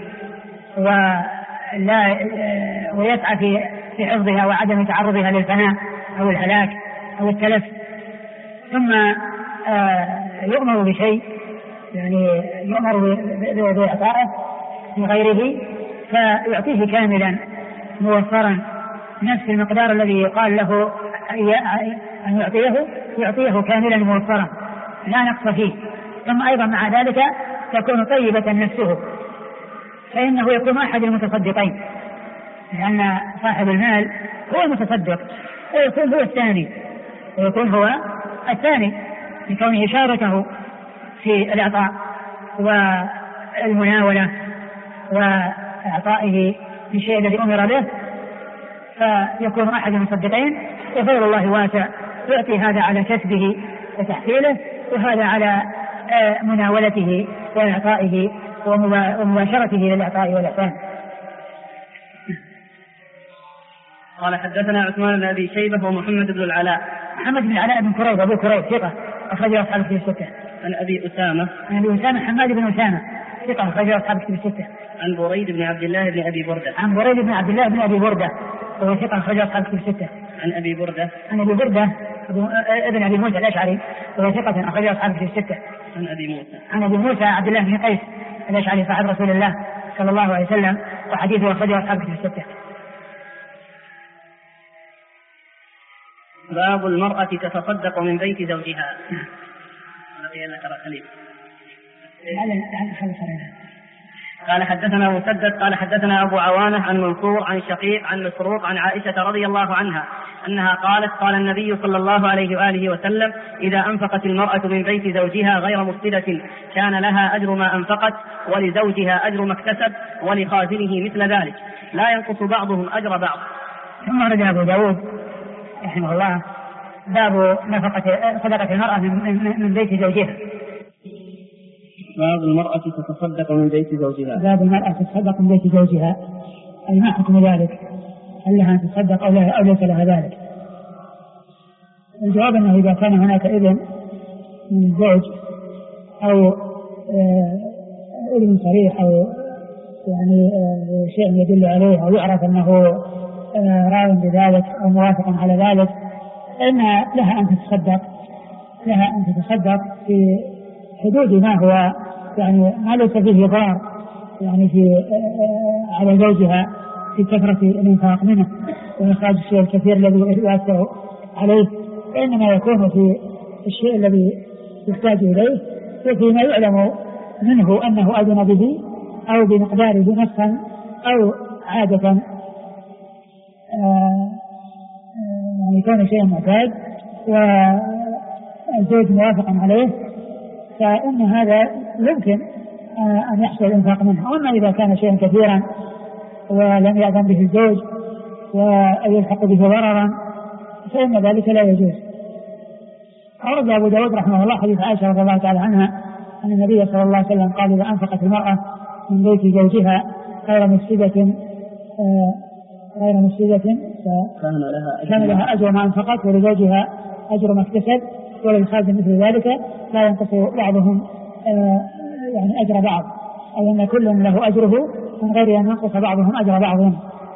ويسعى في حفظها وعدم تعرضها للفناء أو الهلاك أو التلف. ثم يؤمر بشيء يعني يؤمر بإعطائه لغيره فيعطيه كاملا موفرا نفس المقدار الذي يقال له أن يعطيه كاملا موفرا لا نقص فيه. ثم أيضا مع ذلك تكون طيبة نفسه فإنه يكون أحد المتصدقين لأن صاحب المال هو المتصدق ويكون هو الثاني لكونه شاركه في الإعطاء والمناولة وإعطائه بشيء الذي أمر به فيكون أحد المصدقين. وفضل الله واسع يعطي هذا على كسبه وتحصيله وهذا على مناولته وإعطائه ومباشرته للإعطاء والإحسان. قال حدثنا عثمان بن أبي شيبة ومحمد بن العلاء. محمد بن العلاء بن كريب أبو كريب ثقة أخرجه أصحاب الكتب الستة. عن أبي أسامة حماد بن أسامة ثقة أخرجه أصحاب الكتب الستة. عن بريد بن عبد الله بن أبي بردة وهو ثقة أخرجه أصحاب الكتب الستة. عن أبي بردة ابن أبي موسى الأشعري وهو ثقة أخرجه أصحاب الكتب الستة. عن أبي موسى عبد الله بن قيس الأشعري صاحب رسول الله صلى الله عليه وسلم وحديثه أخرجه أصحاب الكتب الستة. باب المرأة تتصدق من بيت زوجها. قال حدثنا مسدد قال حدثنا أبو عوانة عن منصور عن شقيق عن مسروق عن عائشة رضي الله عنها أنها قالت قال النبي صلى الله عليه وآله وسلم إذا أنفقت المرأة من بيت زوجها غير مفسدة كان لها أجر ما أنفقت ولزوجها أجر ما اكتسب ولخازنه مثل ذلك لا ينقص بعضهم أجر بعض. ثم رد أبو داود رحمه الله باب صدقة المرأة من بيت زوجها. باب المرأة تتصدق من بيت زوجها. باب المرأة تتصدق من بيت زوجها أي ما حكم ذلك هل لها أن تتصدق أو ليس لها ذلك؟ الجواب أنه إذا كان هناك إذن من الزوج أو إذن صريح أو يعني شيء يدل عليه أو يعرف أنه راض بذلك أو موافق على ذلك إن لها أن تتصدق في حدود ما هو يعني ما ليس فيه ضار يعني على زوجها في كثرة الإنفاق منه وإخراج الشيء الكثير الذي يؤثر عليه، وإنما يكون في الشيء الذي يحتاج إليه وفيما يعلم منه أنه أذن به أو بمقداره نصا أو عادة يكون شيئا معتاد والزوج موافق عليه، فإن هذا يمكن أن يحصل الإنفاق منه. أما إذا كان شيئا كثيرا ولم يأذن به الزوج ويلحق به ضررا فإن ذلك لا يجوز. أورد أبو داود رحمه الله حديث عائشة رضي الله تعالى عنها أن النبي صلى الله عليه وسلم قال: إذا أنفقت المرأة من بيت زوجها غير مفسدة كان لها أجر ما أنفقت ولزوجها أجر ما اكتسب وللخادم مثل ذلك، لا ينقص بعضهم يعني أجر بعض، أي أن كل له أجره من غير أن ينقص بعضهم أجر بعضهم.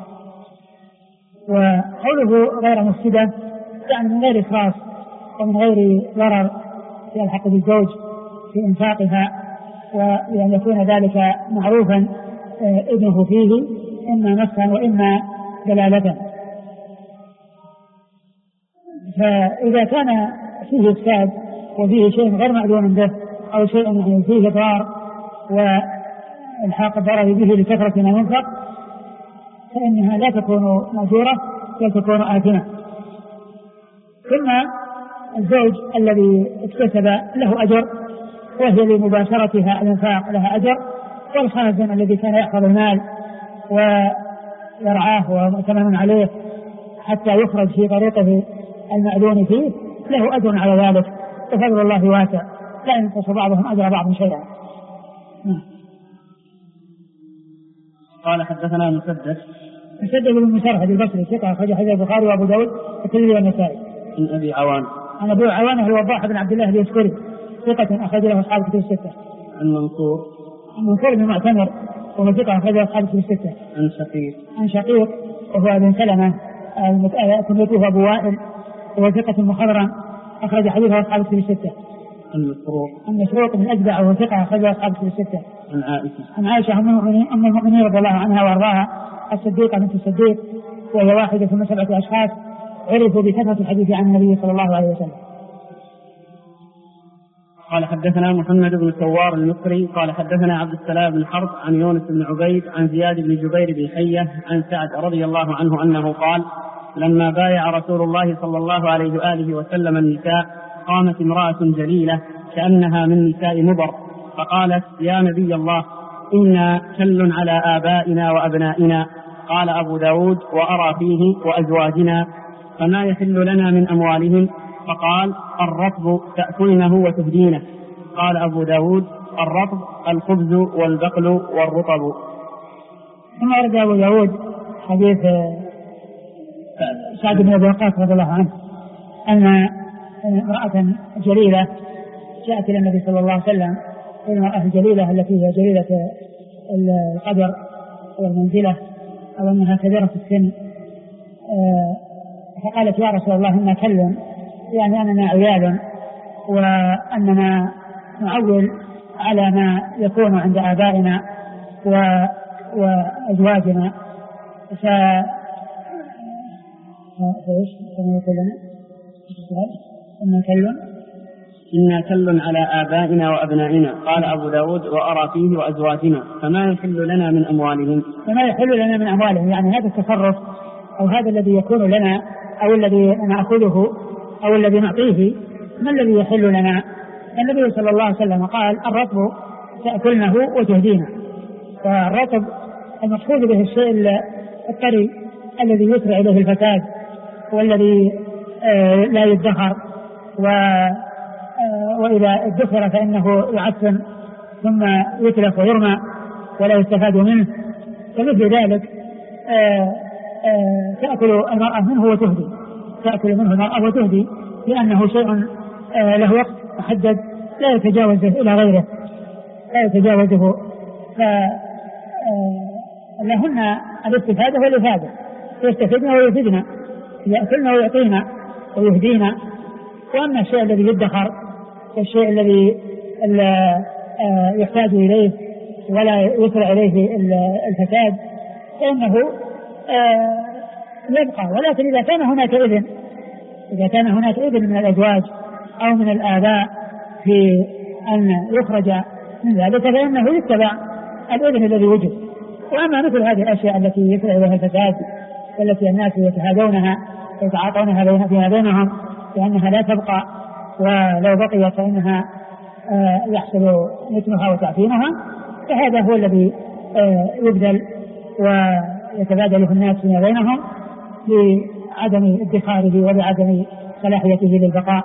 وقوله غير مفسدة يعني من غير إسراف ومن غير ضرر يلحق بالزوج في إنفاقها، وأن يكون ذلك معروفا إذنه فيه إما نصا وإما دلالة. فإذا كان فيه إفساد وفيه شيء غير معلوم به أو شيء يعني فيه ضرر والحاق الضرر به لكثرة ما ينفق فإنها لا تكون مأجورة بل تكون آثمة. ثم الزوج الذي اكتسب له أجر وهي لمباشرتها الإنفاق لها أجر، والخازن الذي كان يحفظ المال ويرعاه ومؤتمن عليه حتى يخرج في طريقه المأذون فيه له أجر على ذلك، وفضل الله واسع لا ينقص بعضهم أجر بعض شيئا. قال حدثنا مسدد بن مسرهد البصري ثقة أخرج حديث البخاري وأبو داود والترمذي والنسائي. عن أبي عوان عن أبي عوان هو الوضاح بن عبد الله اليشكري ثقة أخرج له أصحاب الكتب الستة. عن منصور بن معتمر وهو ثقة أخرج له أصحاب الكتب الستة. عن شقيق وهو ابن سلمة كنيته أبو وائل وهو ثقة مخضرم أخرج حديثه أصحاب الكتب الستة. عن مسروق بن أجدع وهو ثقة أخرج له أصحاب الكتب الستة. عن عائشة أم المؤمنين رضي الله عنها وأرضاها الصديقة بنت الصديق، وهي واحدة من 7 أشخاص عرفوا بكثرة الحديث عن النبي صلى الله عليه وسلم. قال حدثنا محمد بن ثوار المصري قال حدثنا عبد السلام بن حرب عن يونس بن عبيد عن زياد بن جبير بن حية عن سعد رضي الله عنه أنه قال: لما بايع رسول الله صلى الله عليه وآله وسلم النساء قامت امرأة جليلة كأنها من نساء مضر فقالت: يا نبي الله، إنا كل على آبائنا وأبنائنا. قال أبو داود: وأرى فيه وأزواجنا، فما يحل لنا من أموالهم؟ فقال: الرطب تأكلنه وتهدينه. قال أبو داود: الرطب الخبز والبقل والرطب. ثم ورد أبو داود حديث سعد بن أبي وقاص رضي الله عنه أن امرأة جليلة جاءت إلى النبي صلى الله عليه وسلم، المرأة الجليلة التي هي جليلة القدر والمنزلة أو أنها كبيرة السن، فقالت: يا رسول الله، إنا كل، يعني أننا عيال وأننا نعول على ما يكون عند آبائنا وأزواجنا، إنا كل على آبائنا وأبنائنا. قال أبو داود: وأرى فيه وأزواجنا، فما يحل لنا من أموالهم؟ فما يحل لنا من أموالهم يعني هذا التصرف أو هذا الذي يكون لنا أو الذي نأخذه أو الذي نعطيه، ما الذي يحل لنا؟ النبي صلى الله عليه وسلم قال: الرطب تأكلنه وتهدينه. فالرطب المقصود به الشيء الطري الذي يسرع إليه الفساد والذي لا يدخر، وإذا ادخر فإنه يعفن ثم يتلف ويرمى ولا يستفاد منه. فمثل ذلك تأكل المرأة منه وتهدي، تأكل منه المرأة وتهدي، لأنه شيء له وقت محدد لا يتجاوزه إلى غيره، لا يتجاوزه. فلهن الاستفادة والإفادة، يستفدن ويفيدن، يأكلن ويعطينا ويهدينا. وأما الشيء الذي يدخر والشيء الذي يحتاج إليه ولا يسرع إليه الفساد فإنه يبقى. ولكن إذا كان هناك إذن من الأزواج أو من الآباء في أن يخرج من ذلك فإنه يتبع الإذن الذي وجد. وأما مثل هذه الأشياء التي يطلع بها الفساد والتي الناس يتهادونها ويتعاطونها فيما بينهم لأنها لا تبقى، ولو بقيت فإنها يحصل نتنها وتعفينها، فهذا هو الذي يبذل ويتبادل الناس فيما بينهم لعدم ادخاره ولعدم صلاحيته للبقاء.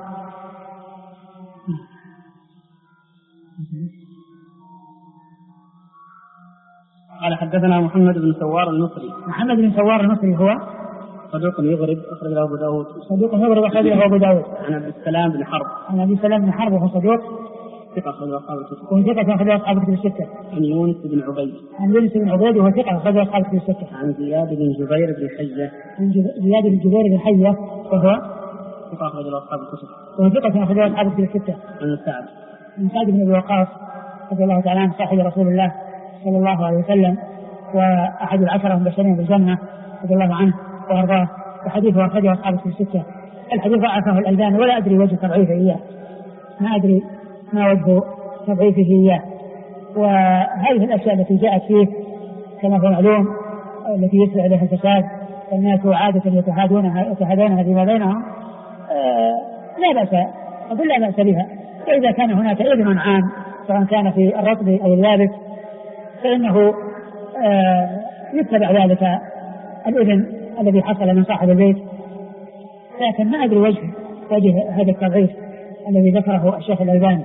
قال حدثنا محمد بن سوار المصري. محمد بن سوار المصري هو صدوق يغرب أخرج له أبو داود. صدوق يغرب أخرج له أبو داود. عن عبد السلام بن حرب. عن عبد السلام بن حرب وهو صدوق ثقة أخرج له أصحاب الكتب. وهو ثقة أخرج له أصحاب الكتب الستة. عن يونس بن عبيد. عن يونس بن عبيد وهو ثقة أخرج له أصحاب الكتب الستة. عن زياد بن جبير بن حية. عن زياد بن جبير بن حية وهو ثقة أخرج له أصحاب الكتب. وهو ثقة أخرج له أصحاب الكتب الستة. عن سعد. عن سعد بن أبي وقاص رضي الله تعالى عنه صاحب رسول الله صلى الله عليه وسلم وأحد العشرة المبشرين بالجنة رضي الله عنه وأرضاه، وحديثه أخرجه أصحاب الكتب الستة. الحديث ضعفه الألباني ولا أدري وجه تضعيفه إياه، ما أدري ما وجه تضعيفه إياه. وهذه الأشياء التي جاءت فيه كما هو معلوم التي يسرع لها الفساد والناس عادة يتهادونها فيما بينهم لا بأس، أقول لا بأس بها. وإذا كان هناك إذن عام سواء كان في الرطب أو اليابس فإنه يتبع ذلك الإذن الذي حصل من صاحب البيت. لكن ما أدري وجه هذا التضعيف الذي ذكره الشيخ الألباني.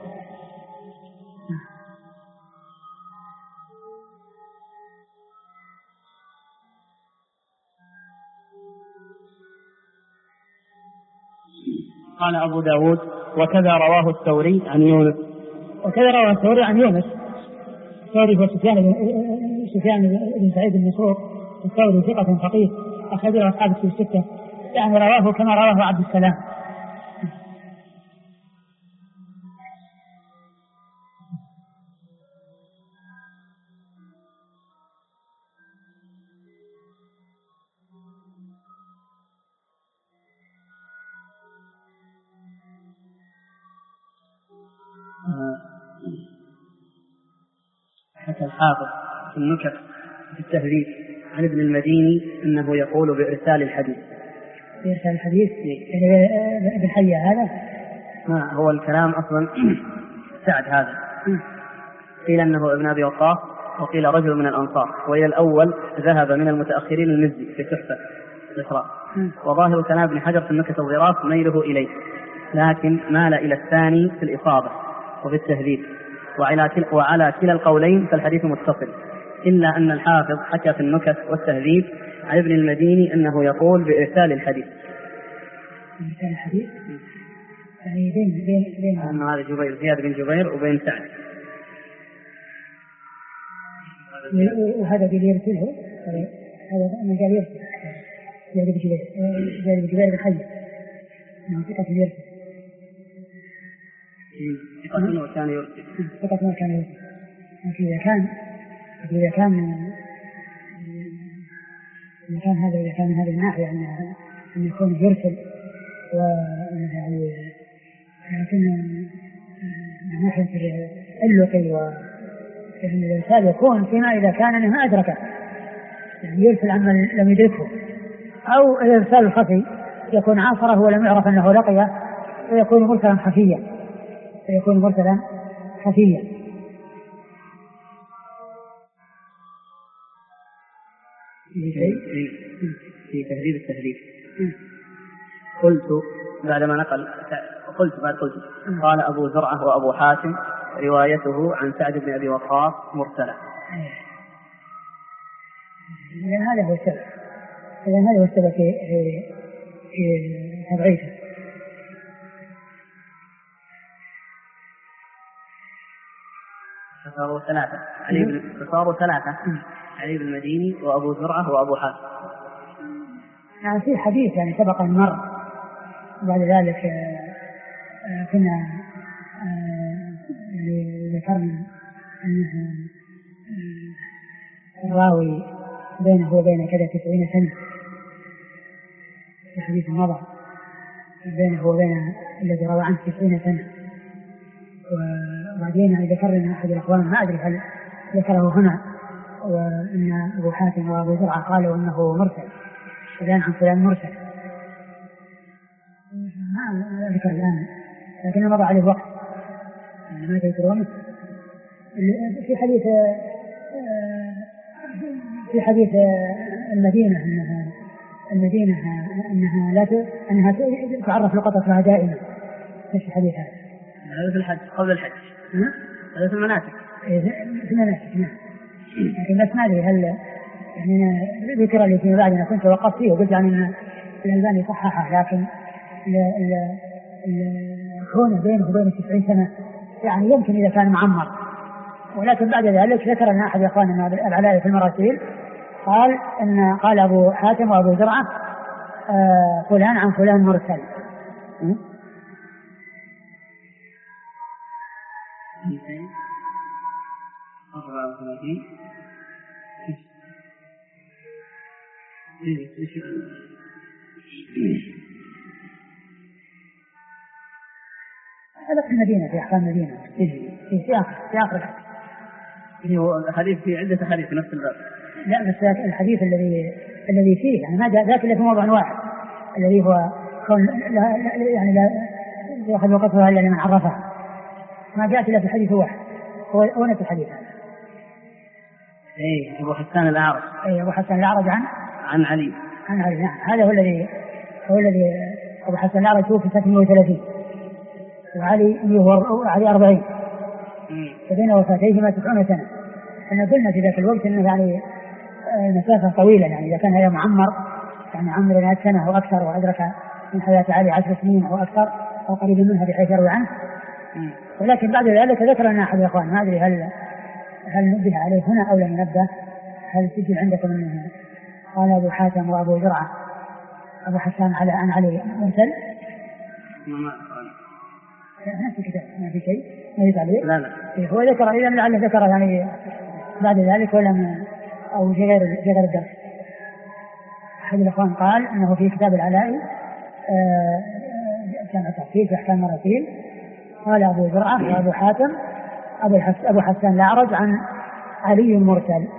قال أبو داود وكذا رواه الثوري عن يونس. وكذا رواه الثوري عن يونس. الثوري هو سفيان بن سعيد بن مسروق. الثوري ثقة فقيه أخرج له أصحاب الكتب الستة، يعني رواه كما رواه عبد السلام. حتى الحافظ في النكت في التهذيب عن ابن المديني أنه يقول بإرسال الحديث. بإرسال الحديث ابن حية هذا؟ ما هو الكلام أصلا سعد هذا. قيل أنه ابن أبي وقاص وقيل رجل من الأنصار، وإلى الأول ذهب من المتأخرين المزي في تحفة الإسراء. وظاهر كلام ابن حجر في النكت الظراف ميله إليه، لكن مال إلى الثاني في الإصابة وفي التهذيب، وعلى كلا القولين فالحديث متصل، إلا أن الحافظ حكى في النكت والتهذيب عن ابن المديني أنه يقول بإرسال الحديث. إرسال الحديث يعني بين أنه هذا جبير، زياد بن جبير وبين سعد. وهذا بيرسله هذا من قال يرسل زياد بن جبير بن حي ثقة يرسل. ثقة منه كان يرسل. ثقة منه كان يرسل. لكن إذا كان هذه الناحية أن يكون يرسل لكن من ناحية اللقي وإن الإرسال يكون فيما إذا كان أنه أدركه، يعني يرسل عما لم يدركه، أو الإرسال الخفي يكون عاصره ولم يعرف أنه لقيه ويكون مرسلا خفيا. في تهذيب التهذيب قلت قال أبو زرعة وأبو حاتم روايته عن سعد بن أبي وقاص مرسلة. إذن هذا هو السبب في تضعيفه. صاروا ثلاثة علي بن المديني وأبو زرعة وأبو حاتم. يعني في حديث يعني سبق أن مر بعد ذلك كنا ذكرنا أنه الراوي بينه وبين كذا 90 سنة في حديث مضى بينه وبين الذي روى عنه 90 سنة. وبعدين ذكر لنا أحد الأخوان ما أدري هل ذكره هنا وإن أبو حاتم وأبو زرعة قالوا أنه مرسل فلان عن فلان مرسل ما ذكر الآن لكن مضى عليه وقت ما تذكرونه. في حديث المدينة أنها تعرف لقطتها دائما في الحديث هذا في الحج قبل الحج هذا في المناسك في المناسك نعم. لكن بس ما أدري هل يعني ذكر لي فيما بعد أنا كنت وقفت فيه وقلت يعني أن الألباني صححه لكن كونه بينه وبين 90 سنة يعني يمكن إذا كان معمر. ولكن بعد ذلك ذكر أن أحد إخواننا العلائي في المراسيل قال أبو حاتم وأبو زرعة فلان عن فلان مرسل. هذا في المدينة في أحكام المدينة في آخر الحديث في عدة حديث في نفس الباب. لا بس الحديث الذي فيه يعني ما ذاك اللي في موضوع واحد الذي هو يعني لا يأخذ وقتها إلا لمن عرفها ما جاءت إلا في الحديث واحد هو نفس الحديث. أبو حسان الأعرج. أبو حسان الأعرج عن علي. نعم هذا هو الذي أبو حسان الأعرج توفي 36 وعلي 40 فبين وفاتيهما 90 سنة. احنا قلنا في ذاك الوقت انه يعني مسافة طويلة يعني اذا كان هذا معمر يعني عمر 100 سنة او اكثر وادرك من حياة علي 10 سنين او اكثر او قريب منها بحيث يروي عنه. ولكن بعد ذلك ذكر لنا احد الاخوان ما ادري هل نبه عليه هنا او لم ينبه هل سجل عندكم انه قال ابو حاتم وابو زرعة ابو حسان عن علي مرسل نفس الكتاب ما في شيء ما يتعليق. لا هو ذكر إذا لعله ذكر يعني بعد ذلك ولم أو في غير الدرس. أحد الأخوان قال أنه في كتاب العلائي كان تحصيل في أحكام مراسيل قال أبو زرعة وأبو حاتم أبو حسان الأعرج عن علي مرسل.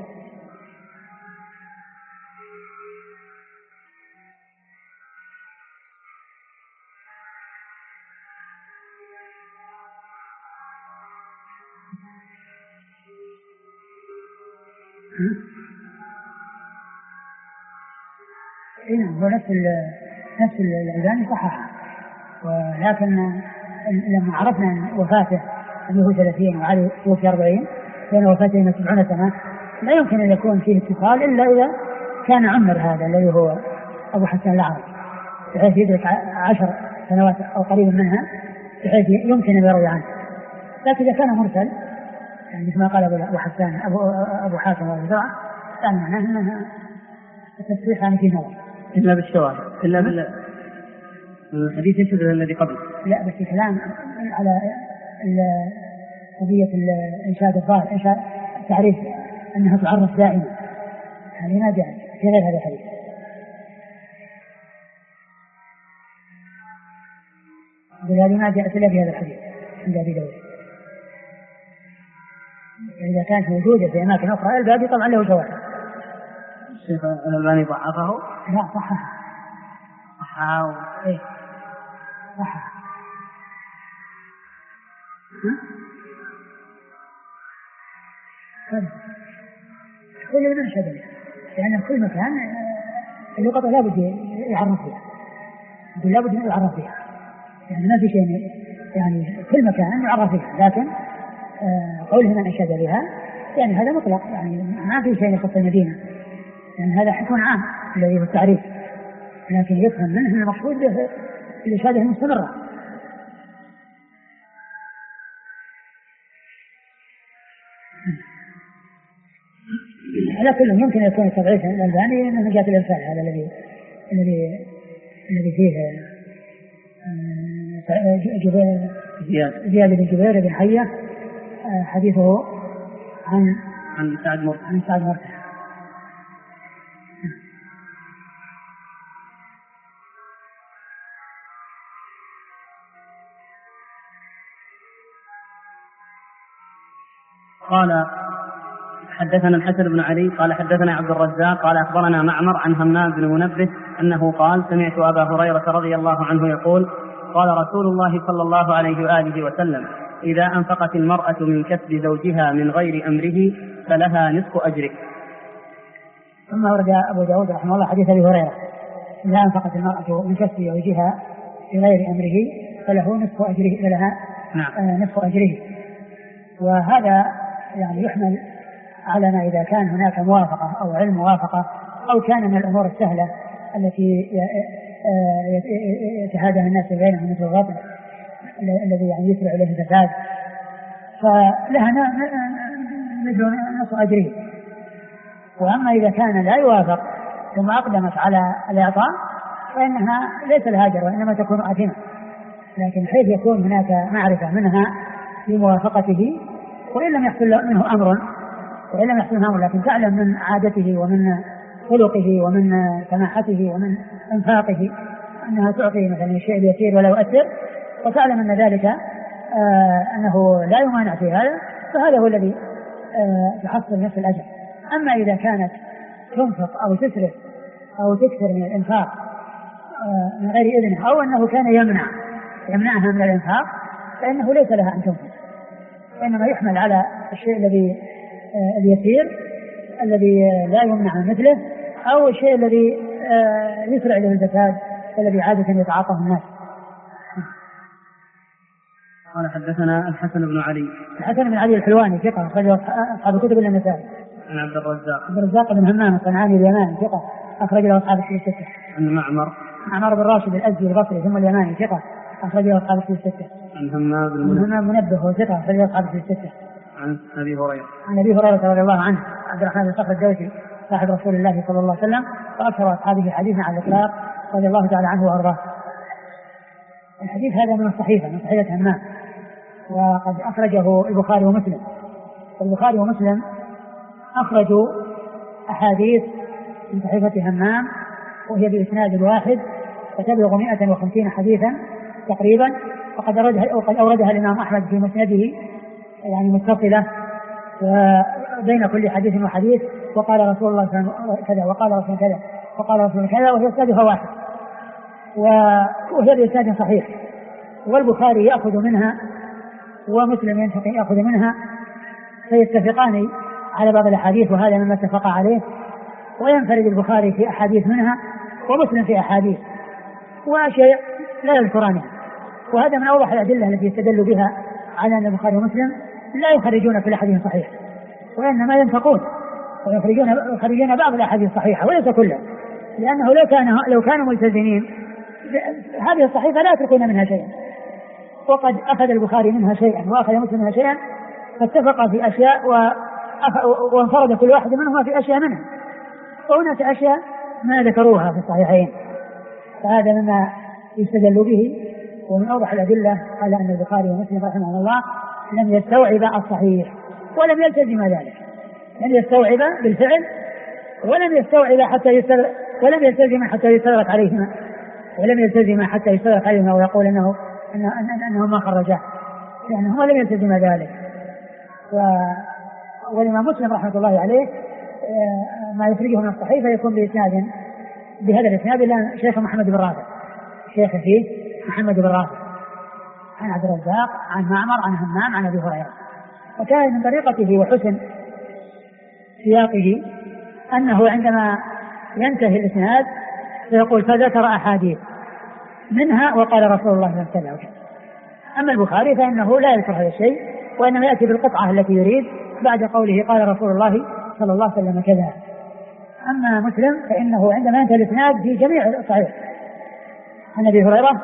هو نفس الألباني صححه. ولكن لما عرفنا وفاته أنه 30 وعلي توفي 40 بين وفاتهما 70 سنة لا يمكن أن يكون فيه اتصال إلا إذا كان عمر هذا الذي هو أبو حسان الأعرج بحيث يدرك 10 سنوات أو قريبا منها بحيث يمكن أن يروي عنه. لكن إذا كان مرسل يعني مثل ما قال أبو حسان أبو حاتم وأبو زرعة كان معناه أنها التصريح عن في نظر إلا بالشواهد إلا بالحديث يشبه الذي قبله. لا بس الكلام على قضية الإنشاء الظاهر إنشاء تعريف أنها تعرف دائما يعني ما جاء في غير هذا الحديث. وهذه ما جاءت إلا في هذا الحديث عند أبي داود. إذا كانت موجودة في أماكن أخرى الباقي طبعا له شواهد. الشيخ الألباني ضعفه؟ لا صححه. إيه صححه. كل من شبه لأن كل مكان اللغة لا بد يعرف فيها لا بد أن يعرف فيها يعني ما في شيء يعني كل مكان يعرف فيها. لكن قوله من أشاد بها يعني هذا مطلق يعني ما في شيء يخص المدينة يعني هذا حكم عام الذي هو التعريف لكن يفهم منه المقصود به الإشادة المستمرة. على كل يمكن يكون التضعيف الألباني من جهة الإرسال هذا الذي فيه زياد بن جبير بن حية حديثه عن سعد مرتاح قال حدثنا الحسن بن علي قال حدثنا عبد الرزاق قال أخبرنا معمر عن همام بن منبه أنه قال سمعت أبا هريرة رضي الله عنه يقول قال رسول الله صلى الله عليه وآله وسلم إذا أنفقت المرأة من كسب زوجها من غير أمره فلها نصف أجره. ثم ورد أبو داود رحمه الله حديث أبي هريرة إذا أنفقت المرأة من كسب زوجها في غير أمره فله نصف أجره فلها نصف أجره. وهذا يعني يحمل على ما إذا كان هناك موافقة أو علم موافقة أو كان من الأمور السهلة التي يتهادى الناس بينهم مثل الغطر الذي يعني يسرع إليه الفساد فلها مثل نصف أجره. وأما إذا كان لا يوافق ثم أقدمت على الإعطاء فإنها ليس لها أجر وإنما تكون آثمة. لكن حيث يكون هناك معرفة منها بموافقته وإن لم يحصل منه أمر لكن تعلم من عادته ومن خلقه ومن سماحته ومن انفاقه أنها تعطي مثلا الشيء اليسير ولا يؤثر وتعلم أن ذلك أنه لا يمانع في هذا فهذا هو الذي تحصل نفس الأجر. أما إذا كانت تنفق أو تسرف أو تكثر من الإنفاق من غير إذنه أو أنه كان يمنعها من الإنفاق فإنه ليس لها أن تنفق وإنما يحمل على الشيء الذي اليسير الذي لا يمنع مثله أو الشيء الذي يسرع له الفساد الذي عادة يتعاطاه الناس. قال حدثنا الحسن بن علي الحلواني ثقة أخرج أصحاب الكتب إلا النسائي. عن عبد الرزاق بن همام الصنعاني اليماني ثقة أخرج له أصحاب الكتب الستة. عن معمر بن راشد الأزدي البصري ثم اليماني ثقة أخرج له أصحاب الكتب الستة. عن همام منبه ثقة أخرج له أصحاب الكتب الستة. عن أبي هريرة رضي الله عنه عبد الرحمن بن صخر الدوسي صاحب رسول الله صلى الله عليه وسلم وأكثر أصحابه حديثا على الإطلاق رضي الله تعالى عنه وأرضاه. الحديث هذا من صحيفة همام وقد أخرجه البخاري ومسلم أخرجوا أحاديث من صحيفة همام وهي بإسناد واحد فتبلغ 150 حديثا تقريبا وقد أوردها الإمام أحمد في مسنده يعني متصلة وبين كل حديث وحديث وقال رسول الله كذا وقال رسول كذا وقال رسول كذا وهي إسنادها واحد وهي بإسناد صحيح. والبخاري يأخذ منها ومسلم يأخذ منها فيتفقان على بعض الأحاديث وهذا مما اتفق عليه وينفرد البخاري في أحاديث منها ومسلم في أحاديث وشيء لا يذكرانها. وهذا من أوضح الأدلة التي يستدل بها على أن البخاري ومسلم لا يخرجون كل حديث صحيح وإنما ينفقون ويخرجون بعض الأحاديث الصحيحة وليس كلها لأنه لو كانوا ملتزمين هذه الصحيفة لا يتركون منها شيئا وقد أخذ البخاري منها شيئا وأخذ مسلم منها شيئا فاتفق في أشياء وانفرد كل واحد منهما في أشياء منها وهناك أشياء ما ذكروها في الصحيحين. فهذا مما يستدل به ومن أوضح الأدلة على أن البخاري ومسلم رحمه الله لم يستوعب الصحيح ولم يلتزم ذلك لم يستوعب بالفعل ولم يلتزم حتى يستدرك عليهما ويقول أنه ما خرجه لأنه لم يلتزم ذلك. والإمام مسلم رحمة الله عليه ما يخرجه من الصحيفة يكون بهذا الإسناد إلا شيخ محمد بن رافع عن عبد الرزاق عن معمر عن همام عن أبي هريرة. وكان من طريقته وحسن سياقه أنه عندما ينتهي الإسناد فيقول فذكر أحاديث منها وقال رسول الله صلى الله عليه وسلم. أما البخاري فإنه لا يذكر هذا الشيء وإنما يأتي بالقطعة التي يريد بعد قوله قال رسول الله صلى الله عليه وسلم كذا. أما مسلم فإنه عندما ينتهي الإسناد في جميع الصحيح عن أبي هريرة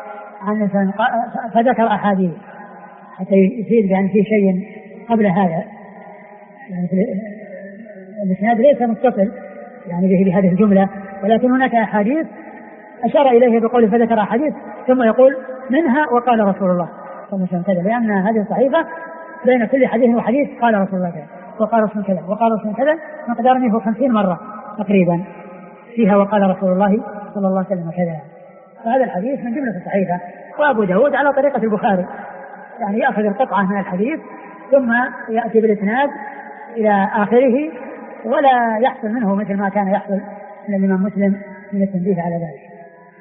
فذكر أحاديث حتى يفيد بأن في شيء قبل هذا يعني الإسناد ليس متصل يعني بهذه الجملة ولكن هناك أحاديث أشار إليه بقوله فذكر أحاديث ثم يقول منها وقال رسول الله صلى الله عليه وسلم كذا لأن هذه الصحيفة بين كل حديث وحديث قال رسول الله كذا وقال رسول كذا وقال رسول كذا مقدار منه 50 مرة تقريبا فيها وقال رسول الله صلى الله عليه وسلم كذا. فهذا الحديث من جملة الصحيفة. وأبو داود على طريقة البخاري يعني يأخذ القطعة من الحديث ثم يأتي بالإسناد إلى آخره ولا يحصل منه مثل ما كان يحصل من الإمام مسلم من التنبيه على ذلك.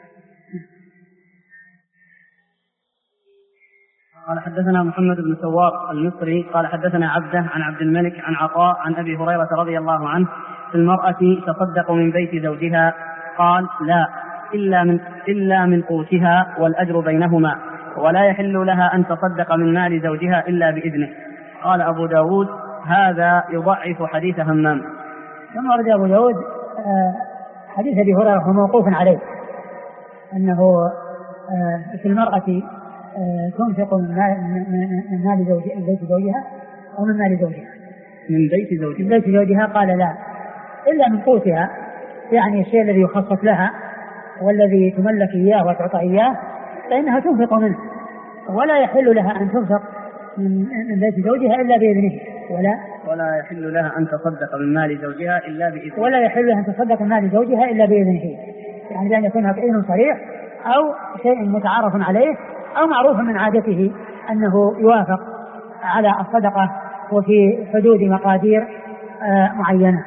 قال حدثنا محمد بن سوار المصري قال حدثنا عبده عن عبد الملك عن عطاء عن أبي هريرة رضي الله عنه في المرأة تصدق من بيت زوجها قال لا إلا من قوتها والأجر بينهما ولا يحل لها أن تصدق من مال زوجها إلا بإذنه. قال أبو داود هذا يضعف حديث همام. ثم ورد أبو داود حديث أبي هريرة موقوف عليه أنه في المرأة تنفق من مال بيت زوجها أو من مال زوجها من بيت زوجها قال لا إلا من قوتها، يعني الشيء الذي يخصص لها والذي تملك إياه وتعطى إياه فإنها تنفق منه، ولا يحل لها أن تنفق من بيت زوجها إلا بإذنه ولا يحل لها أن تصدق من مال زوجها إلا بإذنه ولا يحل لها أن تصدق من مال زوجها إلا بإذنه، يعني بأن يكون هناك إذن صريح أو شيء متعارف عليه أو معروف من عادته أنه يوافق على الصدقة وفي حدود مقادير معينة.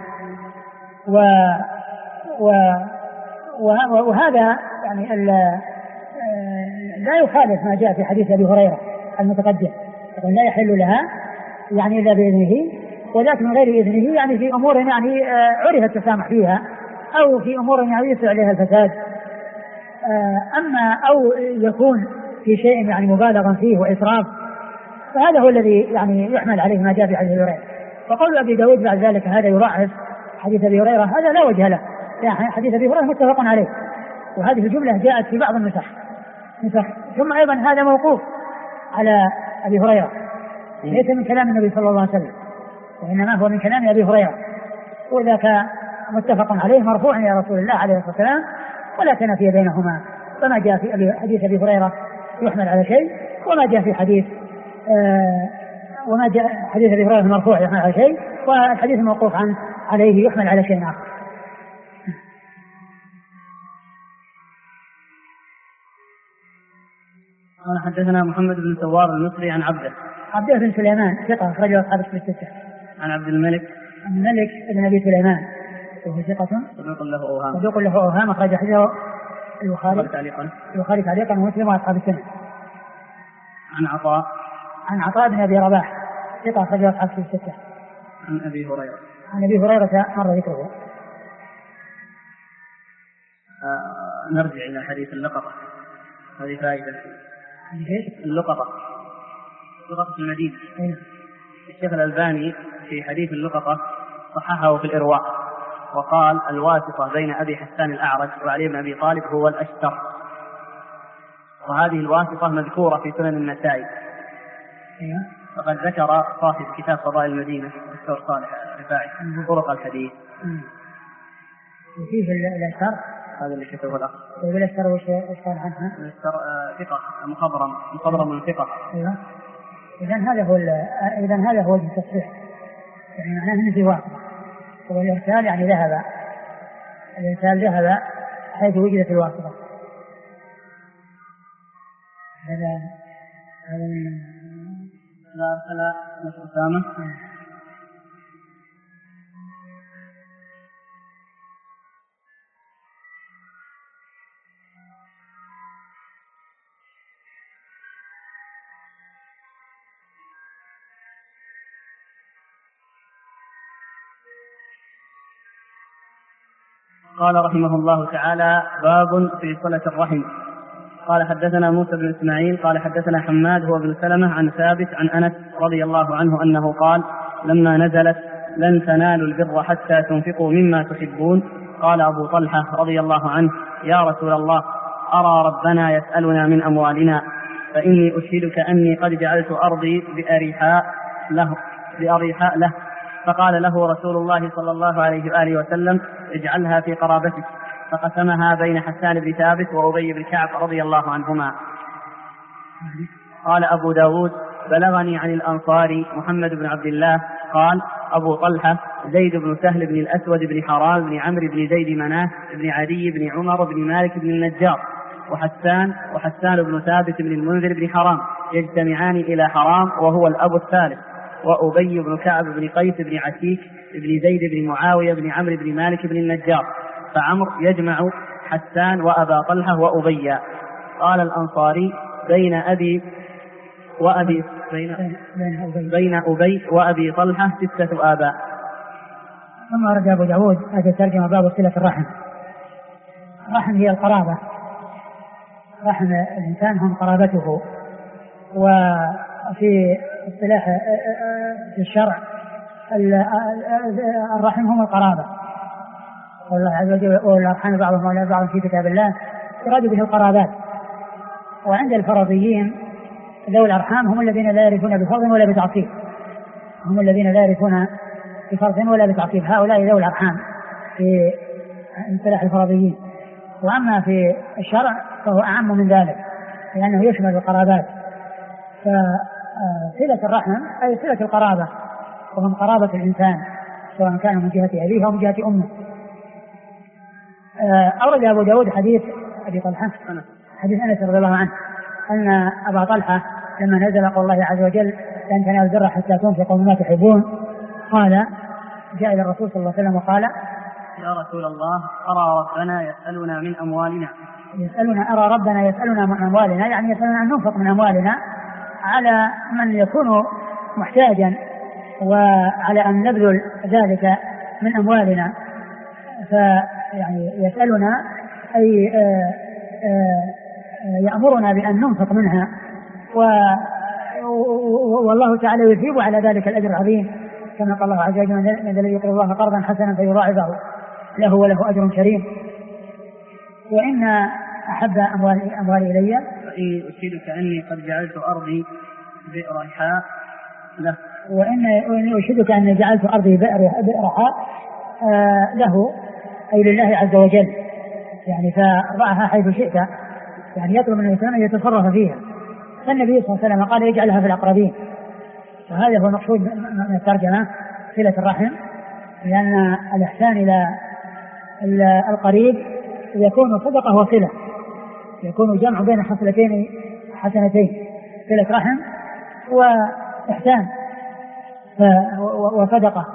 وهذا يعني لا يخالف ما جاء في حديث أبي هريرة المتقدم، لا يحل لها يعني إلا بإذنه، ولكن من غير إذنه يعني في أمور يعني عرف التسامح فيها أو في أمور يعني يسرع عليها الفساد. أما أو يكون في شيء يعني مبالغا فيه وإسراف فهذا هو الذي يعني يحمل عليه ما جاء في حديث أبي هريرة. فقول أبي داود بعد ذلك هذا يضعف حديث أبي هريرة هذا لا وجه له، يعني حديث أبي هريرة متفق عليه، وهذه الجملة جاءت في بعض النسخ. ثم أيضا هذا موقوف على أبي هريرة ليس من كلام النبي صلى الله عليه وسلم وإنما هو من كلام أبي هريرة، وذاك متفق عليه مرفوع إلى رسول الله عليه الصلاة والسلام ولا تنافي بينهما، فما جاء في حديث أبي هريرة يحمل على شيء وما جاء في حديث حديث أبي هريرة مرفوع يحمل على شيء، والحديث الموقوف عليه يحمل على شيء آخر. قال حدثنا محمد بن سوار المصري عن عبده بن سليمان ثقة أخرجه أصحاب الكتب الستة. عن عبد الملك بن أبي سليمان وهو ثقة صدوق له أوهام أخرج حديثه البخاري تعليقا ومسلم وأصحاب السنة. عن عطاء بن أبي رباح ثقة أخرجه أصحاب الكتب الستة. عن أبي هريرة مر ذكره. نرجع إلى حديث اللقطة، هذه فائدة. اللقطة المدينة. الشيخ الألباني في حديث اللقطة صححه في الإرواء وقال الواسطة بين أبي حسان الأعرج وعلي بن أبي طالب هو الأشتر، وهذه الواسطة مذكورة في سنن النسائي. فقد ذكر صاحب كتاب فضائل المدينة الدكتور صالح الرفاعي طرق الحديث. وفيه الأشتر هذا اللي كتبه الأخ. الأشتر وش قال عنها؟ الأشتر ثقة مخضرم من ثقة. أيوة. إذن هذا هو التصحيح، يعني معناه أنه في واقع، والإرسال يعني ذهب حيث وجدت الواسطة. هذا لا أسامة. قال رحمه الله تعالى باب في صلة الرحم. قال حدثنا موسى بن إسماعيل قال حدثنا حماد هو بن سلمة عن ثابت عن أنس رضي الله عنه أنه قال لما نزلت لن تنالوا البر حتى تنفقوا مما تحبون قال أبو طلحة رضي الله عنه يا رسول الله أرى ربنا يسألنا من أموالنا فإني أشهدك أني قد جعلت أرضي بأريحاء له فقال له رسول الله صلى الله عليه وآله وسلم اجعلها في قرابتك فقسمها بين حسان بن ثابت وأبي بن كعب رضي الله عنهما. قال أبو داود بلغني عن الأنصاري محمد بن عبد الله قال أبو طلحة زيد بن سهل بن الأسود بن حرام بن عمرو بن زيد مناه بن عدي بن عمر بن مالك بن النجار وحسان بن ثابت بن المنذر بن حرام يجتمعان إلى حرام وهو الأب الثالث وأبي بن كعب بن قيس بن عتيك بن زيد بن معاوية بن عمرو بن مالك بن النجار، فعمرو يجمع حسان وأبا طلحة وأبي. قال الأنصاري بين أبي وأبي طلحة 6 آباء. ثم رد أبو داود هذه الترجمة باب صلة الرحم. الرحم هي القرابة، رحم الإنسان هم قرابته، وفي اصطلاح في الشرع الرحم هم القرابة، والله عز وجل والأرحام بعضهم أولى بعض في كتاب الله، يراد به القرابات. وعند الفرضيين ذوي الأرحام هم الذين لا يرثون بفرض ولا بتعصيب، هم الذين لا يرثون بفرض ولا بتعصيب، هؤلاء ذوي الأرحام في اصطلاح الفرضيين. وأما في الشرع فهو أعم من ذلك لأنه يشمل القرابات. فصلة الرحم أي صلة القرابة، وهم قرابة الإنسان سواء كانوا من جهة أبيه أو من جهة أمه. أورد أبو داود حديث أبي طلحة، حديث أنس رضي الله عنه أن أبا طلحة لما نزل قول الله عز وجل لن تنالوا البر حتى تنفقوا مما تحبون، قال جاء إلى الرسول صلى الله عليه وسلم وقال يا رسول الله أرى ربنا يسألنا من أموالنا، أرى ربنا يسألنا من أموالنا، يعني يسألنا أن ننفق من أموالنا على من يكون محتاجا وعلى أن نبذل ذلك من أموالنا. فيعني يسألنا أي يأمرنا بأن ننفق منها، والله تعالى يثيب على ذلك الأجر العظيم كما قال الله عز وجل من الذي يقرض الله قرضا حسنا فيضاعفه له وله أجر كريم. وإن أحب أموالي إلي فإني أشهدك أني قد جعلت أرضي بئر ريحاء له، وإني أشهدك أني جعلت أرضي بئر ريحاء له أي لله عز وجل، يعني فرعها حيث شئت، يعني يطلب من الإنسان أن يتصرف فيها. فالنبي صلى الله عليه وسلم قال يجعلها في الأقربين، وهذا هو المقصود من الترجمة صلة الرحم، لأن الإحسان إلى القريب يكون صدقة وصلة، يكون جمع بين حصلتين حسنتين، صلة رحم وإحسان وصدقة.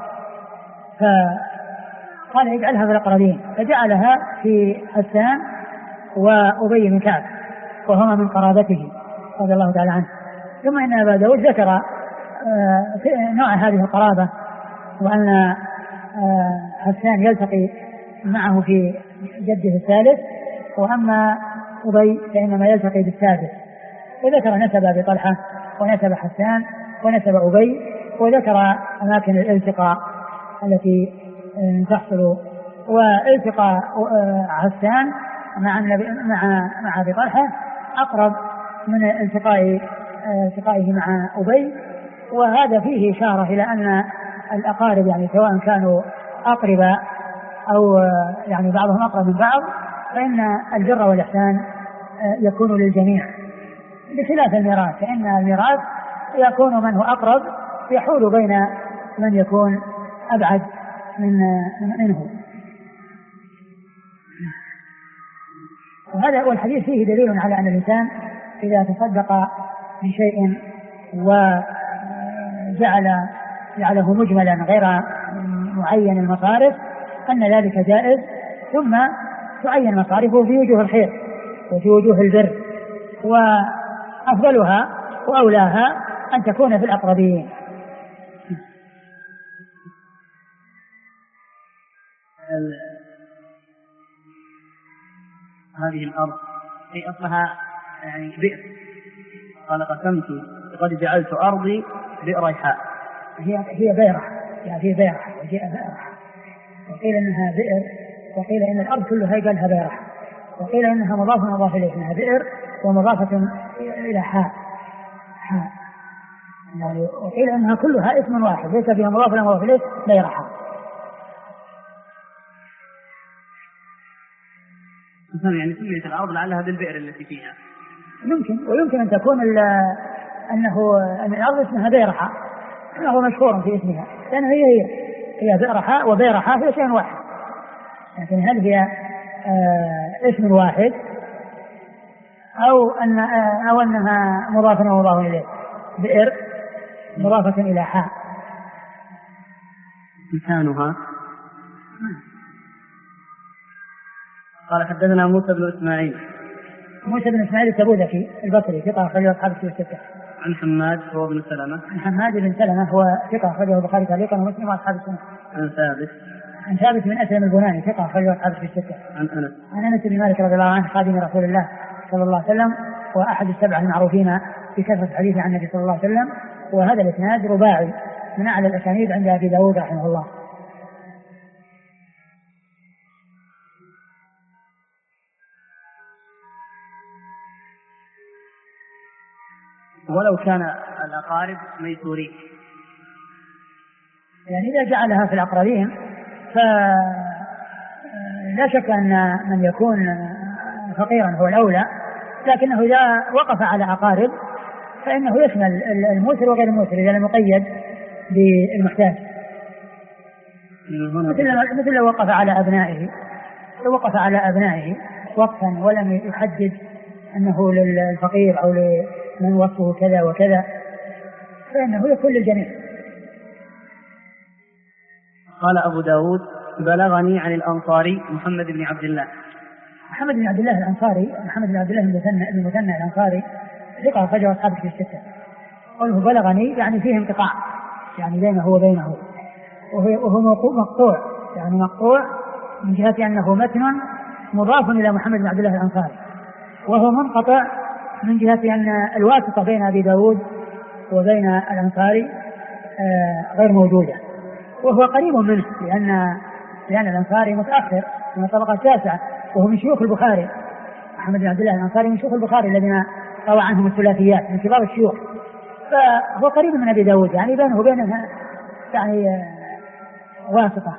فقال يجعلها في الأقربين، فجعلها في حسان وأبي بن كعب وهما من قرابته رضي الله تعالى عنه. ثم إن أبا داود ذكر نوع هذه القرابة، وأن حسان يلتقي معه في جده الثالث، وأما أبي فإنما يلتقي بالسادس. وذكر نسب أبي طلحة ونسب حسان ونسب أبي، وذكر أماكن الالتقاء التي تحصل. والتقاء حسان مع أبي طلحة أقرب من التقائه مع أبي، وهذا فيه إشارة إلى أن الأقارب يعني سواء كانوا أقربا أو يعني بعضهم أقرب من بعض، فإن البر والإحسان يكون للجميع، بخلاف الميراث، فإن الميراث يكون من هو أقرب يحول بين من يكون أبعد منه. وهذا هو الحديث فيه دليل على أن الإنسان إذا تصدق بشيء وجعله مجملا غير معين المصارف أن ذلك جائز، ثم تعين مصارفه في وجوه الخير وفي وجوه البر، وأفضلها وأولاها أن تكون في الأقربين. هذه الأرض هي أصلها يعني بئر، قال قسمت قد جعلت أرضي بئر ريحاء، هي بئرة، يعني هي بئرة وجاء بئرة، وقيل إنها بئر، وقيل إن الأرض كلها قالها بئرة، وقيل إنها مضاف إليه، إنها بئر ومضافة إلى حاء، يعني وقيل إنها كلها اسم واحد ليس فيها مضاف ولا مضاف إليه، بئرة. يعني سميت الأرض لعلها بالبئر التي فيها، يمكن، ويمكن أن تكون أن الأرض اسمها بئرحاء، أنه مشهور في اسمها، لأن هي بئرحاء وبئرحاء هي شيء واحد، لكن هل هي اسم واحد أو أنها مضافة ومضاف إليه؟ بئر مضافة إلى حاء، مكانها. قال حدثنا موسى بن إسماعيل. موسى بن إسماعيل التبوذكي البصري ثقة أخرجه أصحاب الكتب الستة. عن حماد هو بن سلمة. عن حماد بن سلمة هو ثقة أخرجه البخاري تعليقا ومسلم وأصحاب السنة. عن ثابت. عن ثابت بن أسلم البناني ثقة أخرجه أصحاب الكتب الستة. عن أنس. عن أنس بن مالك رضي الله عنه خادم رسول الله صلى الله عليه وسلم وأحد السبعة المعروفين بكثرة الحديث عن النبي صلى الله عليه وسلم. وهذا الإسناد رباعي من أعلى الأسانيد عند أبي داود رحمه الله. ولو كان الأقارب ميسورين، يعني إذا جعلها في الأقربين فلا شك أن من يكون فقيرا هو الأولى، لكنه إذا وقف على أقارب فإنه يشمل الموسر وغير الموسر إذا لم يقيد بالمحتاج، مثل لو وقف على أبنائه، لو وقف على أبنائه وقفا ولم يحدد أنه للفقير أو لمن وصفه كذا وكذا فإنه يكون للجميع. قال أبو داود بلغني عن الأنصاري محمد بن عبد الله. محمد بن عبد الله الأنصاري، محمد بن عبد الله المثنى الأنصاري ثقة أخرجه أصحاب الكتب الستة. قوله بلغني يعني فيه انقطاع، يعني بينه وبينه، وهو مقطوع، يعني مقطوع من جهة أنه متن مضاف إلى محمد بن عبد الله الأنصاري، وهو منقطع من جهة أن الواسطة بين أبي داود وبين الأنصاري غير موجودة، وهو قريب منه لأن الأنصاري متأخر من الطبقة التاسعة وهو من شيوخ البخاري. محمد بن عبد الله الأنصاري من شيوخ البخاري الذين روى عنهم الثلاثيات من كبار الشيوخ، فهو قريب من أبي داود، يعني بينه وبينه يعني واسطة.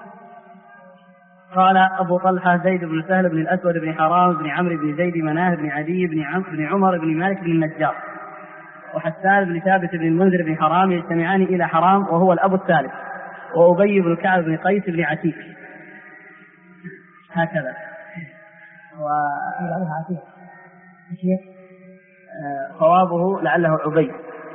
قال أبو طلحة زيد بن سهل بن الأسود بن حرام بن عمرو بن زيد مناه بن عدي بن عمر بن مالك بن النجار وحسان بن ثابت بن المنذر بن حرام يجتمعان إلى حرام وهو الأب الثالث، وأبي بن كعب بن قيس بن عتيق. هكذا. صوابه لعله عبيد.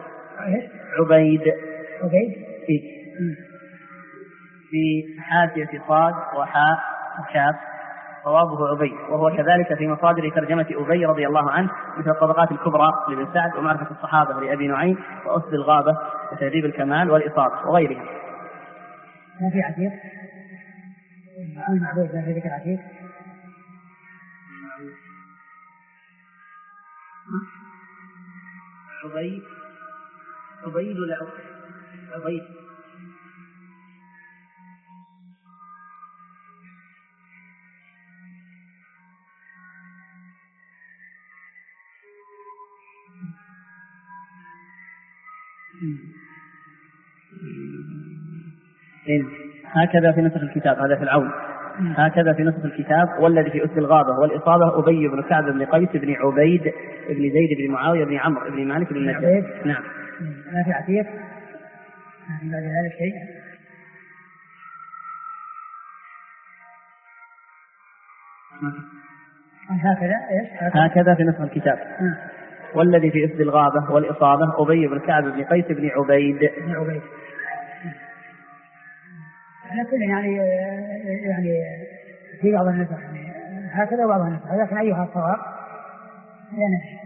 في حاشية صاد وحاء وكاف صوابه عبيد، وهو كذلك في مصادر ترجمة أبي رضي الله عنه مثل الطبقات الكبرى لابن سعد ومعرفة الصحابة لأبي نعيم وأسد الغابة وتهذيب الكمال والإصابة وغيرها. ما في عتيق؟ معبود ما في ذكر عتيق؟ عبيد ولا عبيد؟ هكذا في نسخ الكتاب، هذا في العون، هكذا في نسخ الكتاب والذي في أسد الغابة والإصابة أبي بن كعب بن قيس بن عبيد بن زيد بن معاوية بن عمرو بن مالك بن النجار. نعم. ما في عتيق؟ ما في بعد هذا الشيء؟ هكذا في نسخ الكتاب والذي في أسد الغابة والإصابة أبي بن كعب بن قيس بن عبيد. لكن يعني في بعض النسخ هكذا وبعض النسخ، لكن أيها الصواب لا ندري.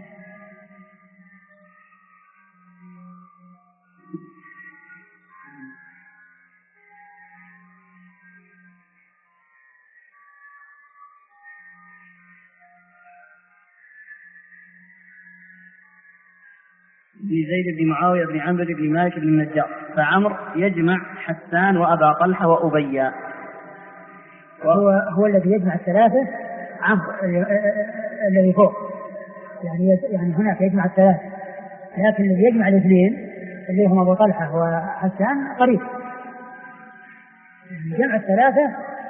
زيد بن معاوية بن عمرو بن مالك بن النجار، فعمر يجمع حسان وأبا طلحة وأبيا، هو الذي يجمع الثلاثة. عمرو الذي فوق يعني هناك يجمع الثلاثة، لكن الذي يجمع الاثنين اللي هم أبو طلحة وحسان قريب. جمع الثلاثة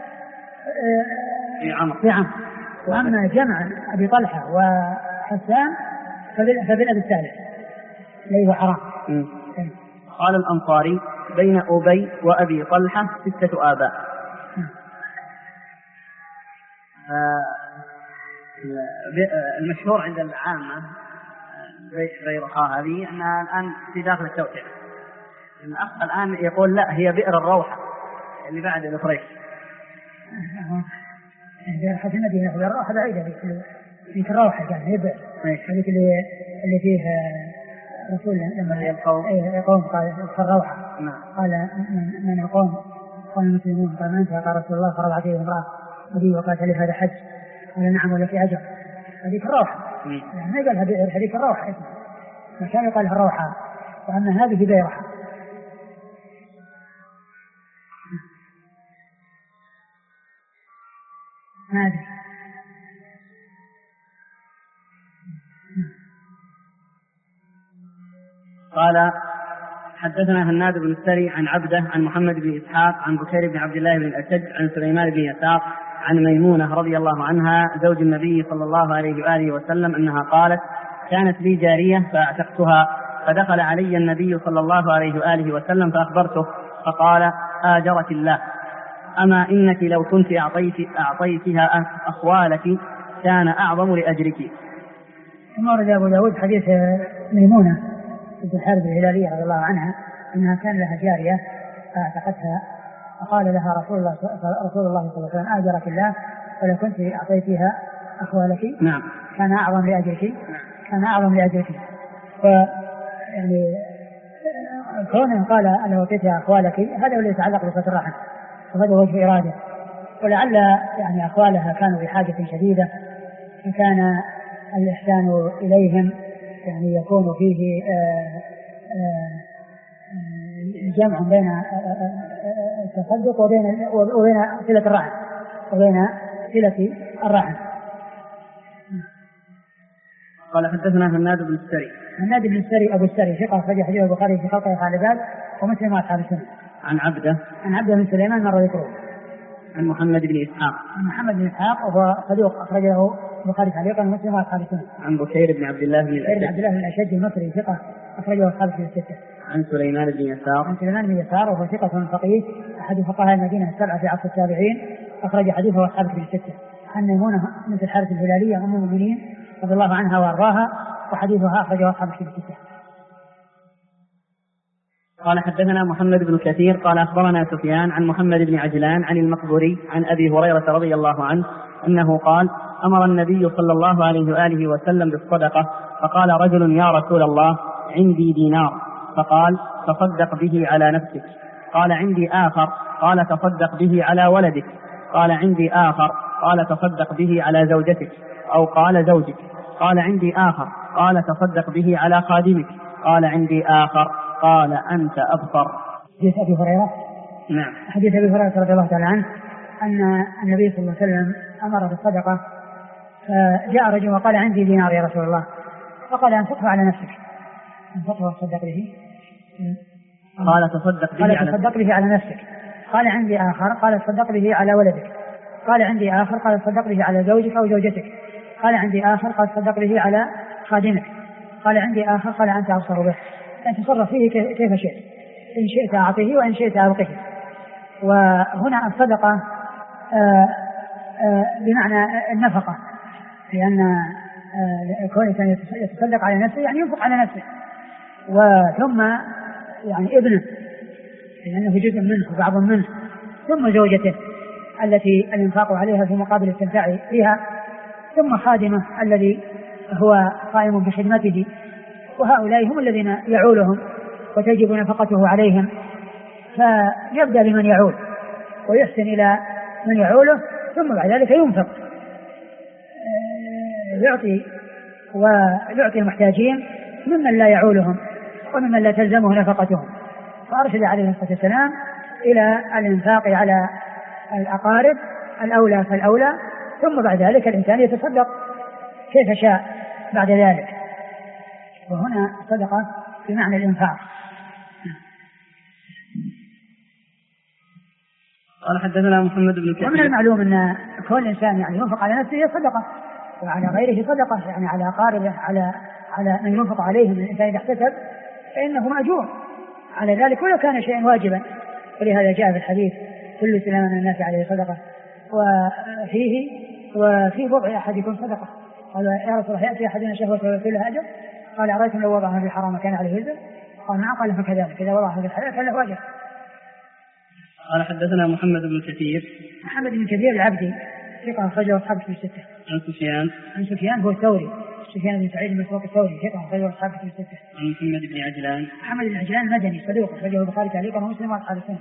في عمرو. وأما جمع أبي طلحة وحسان فبالأب الثالث ليه حرام. قال الأنصاري بين أبي وأبي طلحة 6 آباء. المشهور عند العامة بيرها هذه أنها الآن في داخل التوسعة. الأخ الآن يقول لا، هي بئر الروحة اللي بعد الأخرين. حتى المدينة الروحة بعيدة ذيك الروحة كان يبعد هذيك اللي فيه رسول لما يقوم قال الروحة قال من القوم قال المسلمون قال من أنت قال رسول الله فرض عليه امرأة ودي وقالت لي هذا حج قال نعم ولك أجر هذيك الروحة يعني ما قال هذيك الروحة ما كان يقال الروحة وأن هذه بيرحة. ما أدري. قال حدثنا هناد بن السري عن عبده عن محمد بن إسحاق عن بكير بن عبد الله بن الأشج عن سليمان بن يسار عن ميمونة رضي الله عنها زوج النبي صلى الله عليه وآله وسلم أنها قالت كانت لي جارية فأعتقتها فدخل علي النبي صلى الله عليه وآله وسلم فأخبرته فقال آجرك الله أما إنك لو كنت أعطيتها أخوالك كان أعظم لأجرك. ثم ورد أبو داود حديث ميمونة بنت الحارث الهلالية رضي الله عنها أنها كان لها جارية فاعتقتها فقال لها رسول الله صلى الله عليه وسلم آجرك الله ولو كنت أعطيتها أخوالك كان أعظم لأجرك كان أعظم لأجرك. يعني كونه قال أنا أعطيتها أخوالك هذا اللي يتعلق بصلة الرحم وهذا وجه إرادة ولعل يعني أخوالها كانوا بحاجة شديدة فكان الإحسان إليهم يعني يكون فيه جمع بين التصدق وبين صلة الرحم وبين صلة الرحم. قال حدثنا هناد بن السري. هناد بن السري أبو السري ثقة أخرج حديث البخاري في خلق الخالدات ومسلم وأصحاب السنة. عن عبده بن سليمان مر ذكره. عن محمد بن إسحاق. عن محمد بن إسحاق وهو صدوق أخرج له البخاري تعليقا ومسلم وأصحاب السنة. عن بكير بن عبد الله بن الأشج المصري ثقة أخرجه أصحاب الستة. عن سليمان بن يسار وهو ثقة فقيه أحد فقهاء المدينة السبعة في عصر التابعين أخرج حديثه أصحاب الستة. عن ميمونة بنت الحارث الهلالية أم المؤمنين رضي الله عنها وأرضاها وحديثها أخرجه أصحاب الستة. قال حدثنا محمد بن كثير قال أخبرنا سفيان عن محمد بن عجلان عن المقبوري عن أبي هريرة رضي الله عنه أنه قال أمر النبي صلى الله عليه وآله وسلم بالصدقة فقال رجل يا رسول الله عندي دينار فقال تصدق به على نفسك قال عندي آخر قال تصدق به على ولدك قال عندي آخر قال تصدق به على زوجتك أو قال زوجك قال عندي آخر قال تصدق به على خادمك قال عندي آخر قال أنت أبصر. حديث أبي هريرة. نعم. حديث أبي هريرة رضي الله تعالى عنه أن النبي صلى الله عليه وسلم أمر بالصدقة فجاء رجل وقال عندي دينار يا رسول الله فقال أنفقه على نفسك أنفقه وتصدق به قال تصدق به على نفسك قال عندي آخر قال تصدق به على ولدك قال عندي آخر قال تصدق به على زوجك أو زوجتك قال عندي آخر قال تصدق به على خادمك قال عندي آخر قال أنت أبصر به أن تصرف فيه كيف شئت إن شئت أعطيه وإن شئت أبقيه. وهنا الصدقة بمعنى النفقة لأن كونه يتصدق على نفسه يعني ينفق على نفسه وثم يعني ابنه لأنه جزء منه وبعض منه ثم زوجته التي الإنفاق عليها في مقابل الاستمتاع بها ثم خادمه الذي هو قائم بخدمته وهؤلاء هم الذين يعولهم وتجب نفقته عليهم فيبدأ بمن يعول ويحسن إلى من يعوله ثم بعد ذلك ينفق ويعطي المحتاجين ممن لا يعولهم وممن لا تلزمه نفقتهم. فأرشد عليه الصلاة والسلام إلى الإنفاق على الأقارب الأولى فالأولى ثم بعد ذلك الإنسان يتصدق كيف شاء بعد ذلك. وهنا صدقة بمعنى الإنفاق. قال حدثنا محمد بن كثير. ومن المعلوم أن كل إنسان يعني ينفق على نفسه صدقة وعلى غيره صدقة يعني على قاربه على من ينفق عليه من الإنسان إذا احتسب فإنه مأجور على ذلك ولو كان شيئا واجبا. ولهذا جاء في الحديث كل سلام من الناس عليه صدقة وفي وضع أحدكم صدقة. قال يا رسول الله يأتي أحدنا شهوة ويكون أجر قال أرأيتم لو وضعها في الحرام كان عليه وزر قال نعم قال فكذلك إذا وضعها في الحلال فله أجر. قال حدثنا محمد بن كثير. محمد بن كثير العبدي ثقة أخرجه أصحاب الكتب الستة. عن سفيان هو الثوري، سفيان بن سعيد المسروق الثوري ثقة أخرجه أصحاب الكتب الستة. عن محمد بن عجلان. محمد بن عجلان المدني صدوق أخرجه البخاري تعليقا ومسلم وأصحاب السنة.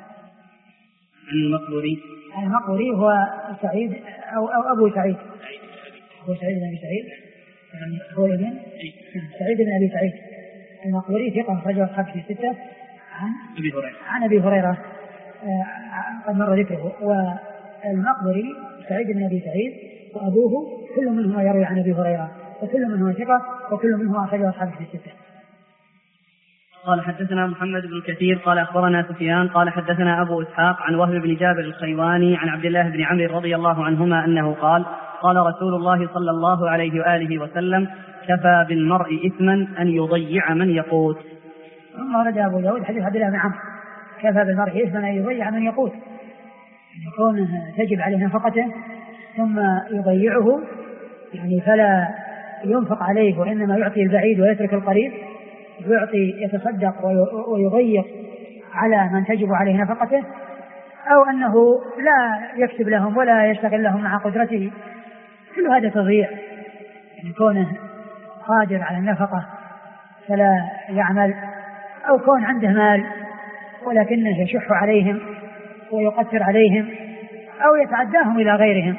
عن المقبري هو سعيد أو أبو سعيد. هو سعيد بن أبي سعيد، يعني هو ابن سعيد بن أبي سعيد المقبري ثقة أخرجه أصحاب الكتب الستة. عن أبي هريرة قد مر ذكره. والمقبري سعيد بن أبي سعيد وأبوه كل منهما يروي عن أبي هريرة، وكل منهما ثقة، وكل منهما أخرجه أصحاب الكتب الستة. قال حدثنا محمد بن كثير قال أخبرنا سفيان قال حدثنا أبو إسحاق عن وهب بن جابر الخيواني عن عبد الله بن عمرو رضي الله عنهما أنه قال قال رسول الله صلى الله عليه وآله وسلم كفى بالمرء إثما أن يضيع من يقوت. ثم ورد أبو داود حديث عبد الله بن عمرو كفى بالمرء إثما أن يضيع من يقوت، يكون تجب عليه نفقته ثم يضيعه، يعني فلا ينفق عليه وإنما يعطي البعيد ويترك القريب، يتصدق ويضيق على من تجب عليه نفقته، أو أنه لا يكتب لهم ولا يشتغل لهم مع قدرته. كل هذا تضييع، يعني كونه قادر على النفقة فلا يعمل، أو كون عنده مال ولكنه يشح عليهم ويقتر عليهم أو يتعداهم إلى غيرهم،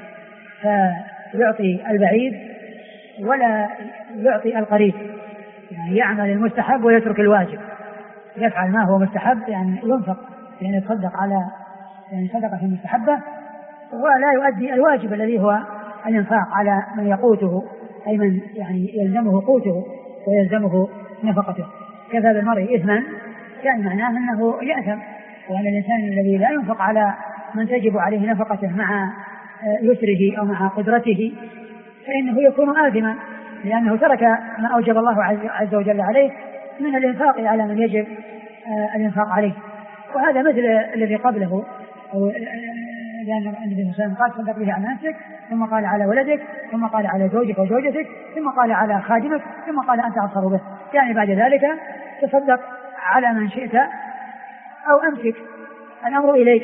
فيعطي البعيد ولا يعطي القريب، يعني يعمل المستحب ويترك الواجب، يفعل ما هو مستحب، يعني ينفق، يعني يتصدق على يعني صدقة المستحبة، ولا يؤدي الواجب الذي هو الإنفاق على من يقوته، أي من يعني يلزمه قوته ويلزمه نفقته. كفى بالمرء إثما يعني معناه أنه يأثم، وأن الإنسان الذي لا ينفق على من تجب عليه نفقته مع يسره أو مع قدرته فإنه يكون آثما، لأنه ترك ما أوجب الله عز وجل عليه من الإنفاق على من يجب الإنفاق عليه. وهذا مثل الذي قبله، لأن النبي صلى الله عليه وسلم قال تصدق به على نفسك، ثم قال على ولدك، ثم قال على زوجك وزوجتك، ثم قال على خادمك، ثم قال أنت أبصر به، يعني بعد ذلك تصدق على من شئت أو أمسك، الأمر إليك.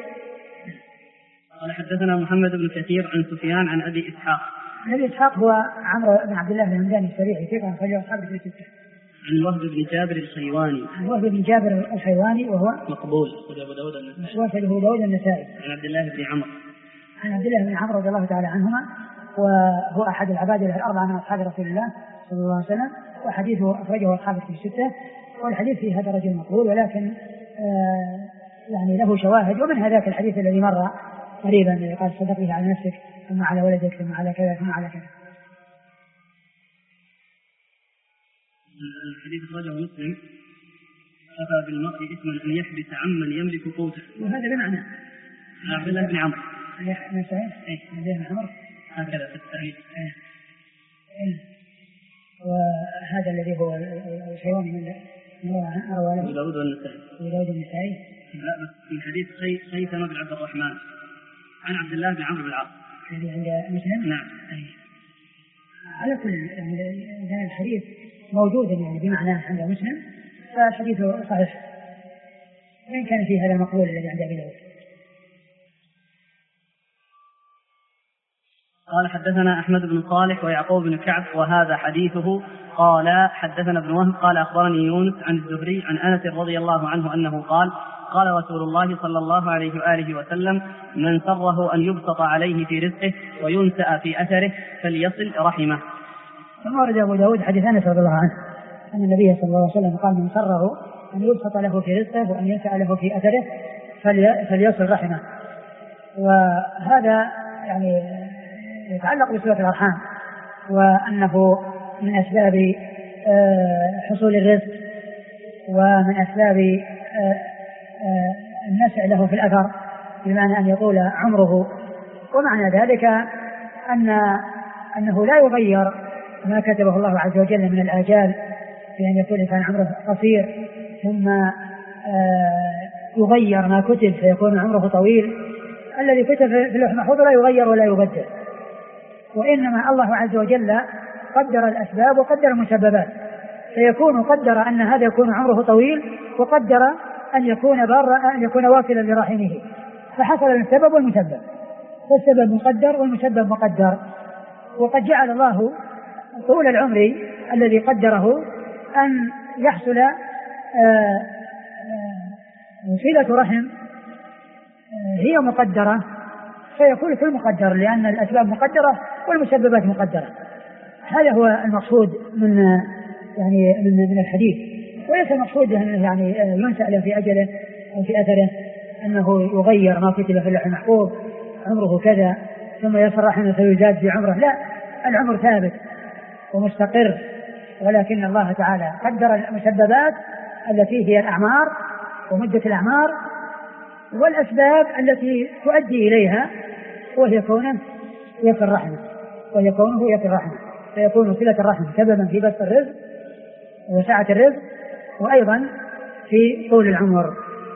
قال حدثنا محمد بن كثير عن سفيان عن أبي إسحاق. أبي إسحاق هو عمرو بن عبد الله بن همداني السريعي ثقة أخرجه أصحاب الكتب الستة. عن وهب بن جابر الخيواني. عن وهب بن جابر الخيواني وهو مقبول أبو داود النسائي. عن عبد الله بن عمرو. عن عبد الله بن عمرو رضي الله تعالى عنهما، وهو أحد العبادلة الأربعة من أصحاب رسول الله صلى الله عليه وسلم، وحديثه أخرجه أصحاب الكتب الستة. والحديث في هذا الرجل مقبول، ولكن يعني له شواهد، ومن هذاك الحديث الذي مر قريبا قال صدق به على نفسك، ثم على ولدك، ثم على كذا، ثم على كذا. الحديث أخرجه مسلم كفى بالمرء إثما أن يحبس عمن يملك قوته، وهذا بمعنى عبد الله بن عمرو. هكذا في التأويل. وهذا الذي هو الحيوان من أروى أبو داود النسائي. لا، بس من حديث خيثمة بن عبد الرحمن عن عبد الله بن عمرو بن العاص الذي عند مسلم. نعم. على كل يعني الحديث موجود يعني بمعناه عند مسلم، فالحديث صحيح، وإن كان فيه هذا المقبول الذي عند أبي داود. قال حدثنا أحمد بن صالح ويعقوب بن كعب وهذا حديثه. قال حدثنا ابن وهب قال أخبرني يونس عن الزهري عن أنس رضي الله عنه أنه قال قال رسول الله صلى الله عليه وآله وسلم من سره أن يبسط عليه في رزقه وينسأ في أثره فليصل رحمه. ثم ورد أبو داود حديث أنس رضي الله عنه أن النبي صلى الله عليه وسلم قال من سره أن يبسط له في رزقه وأن ينسأ له في أثره فليصل رحمه. وهذا يعني يتعلق بصلة الأرحام، وأنه من أسباب حصول الرزق ومن أسباب النسع له في الأثر، بمعنى أن يطول عمره. ومعنى ذلك أنه لا يغير ما كتبه الله عز وجل من الآجال، بأن يكون الإنسان عمره قصير ثم يغير ما كتب فيكون عمره طويل. الذي كتب في اللوح المحفوظ لا يغير ولا يبدل، وإنما الله عز وجل قدر الأسباب وقدر المسببات، فيكون قدر أن هذا يكون عمره طويل، وقدر أن يكون برا، أن يكون واصلا لرحمه، فحصل السبب والمسبب، فالسبب مقدر والمسبب مقدر. وقد جعل الله طول العمر الذي قدره أن يحصل صلة رحم هي مقدرة، فيكون كل مقدر لأن الأسباب مقدرة والمسببات مقدرة. هذا هو المقصود من من الحديث، وليس المقصود يعني ينسأل في أجله أو في أثره أنه يغير ما كتب في اللوح المحفوظ عمره كذا ثم يصل رحمه فيزاد في عمره، لا، العمر ثابت ومستقر، ولكن الله تعالى قدر المسببات التي هي الأعمار ومدة الأعمار والأسباب التي تؤدي إليها، وهي كونه يصل رحمه، فيكون صلة الرحم سببا في بسط الرزق وسعة الرزق، وأيضا في طول العمر.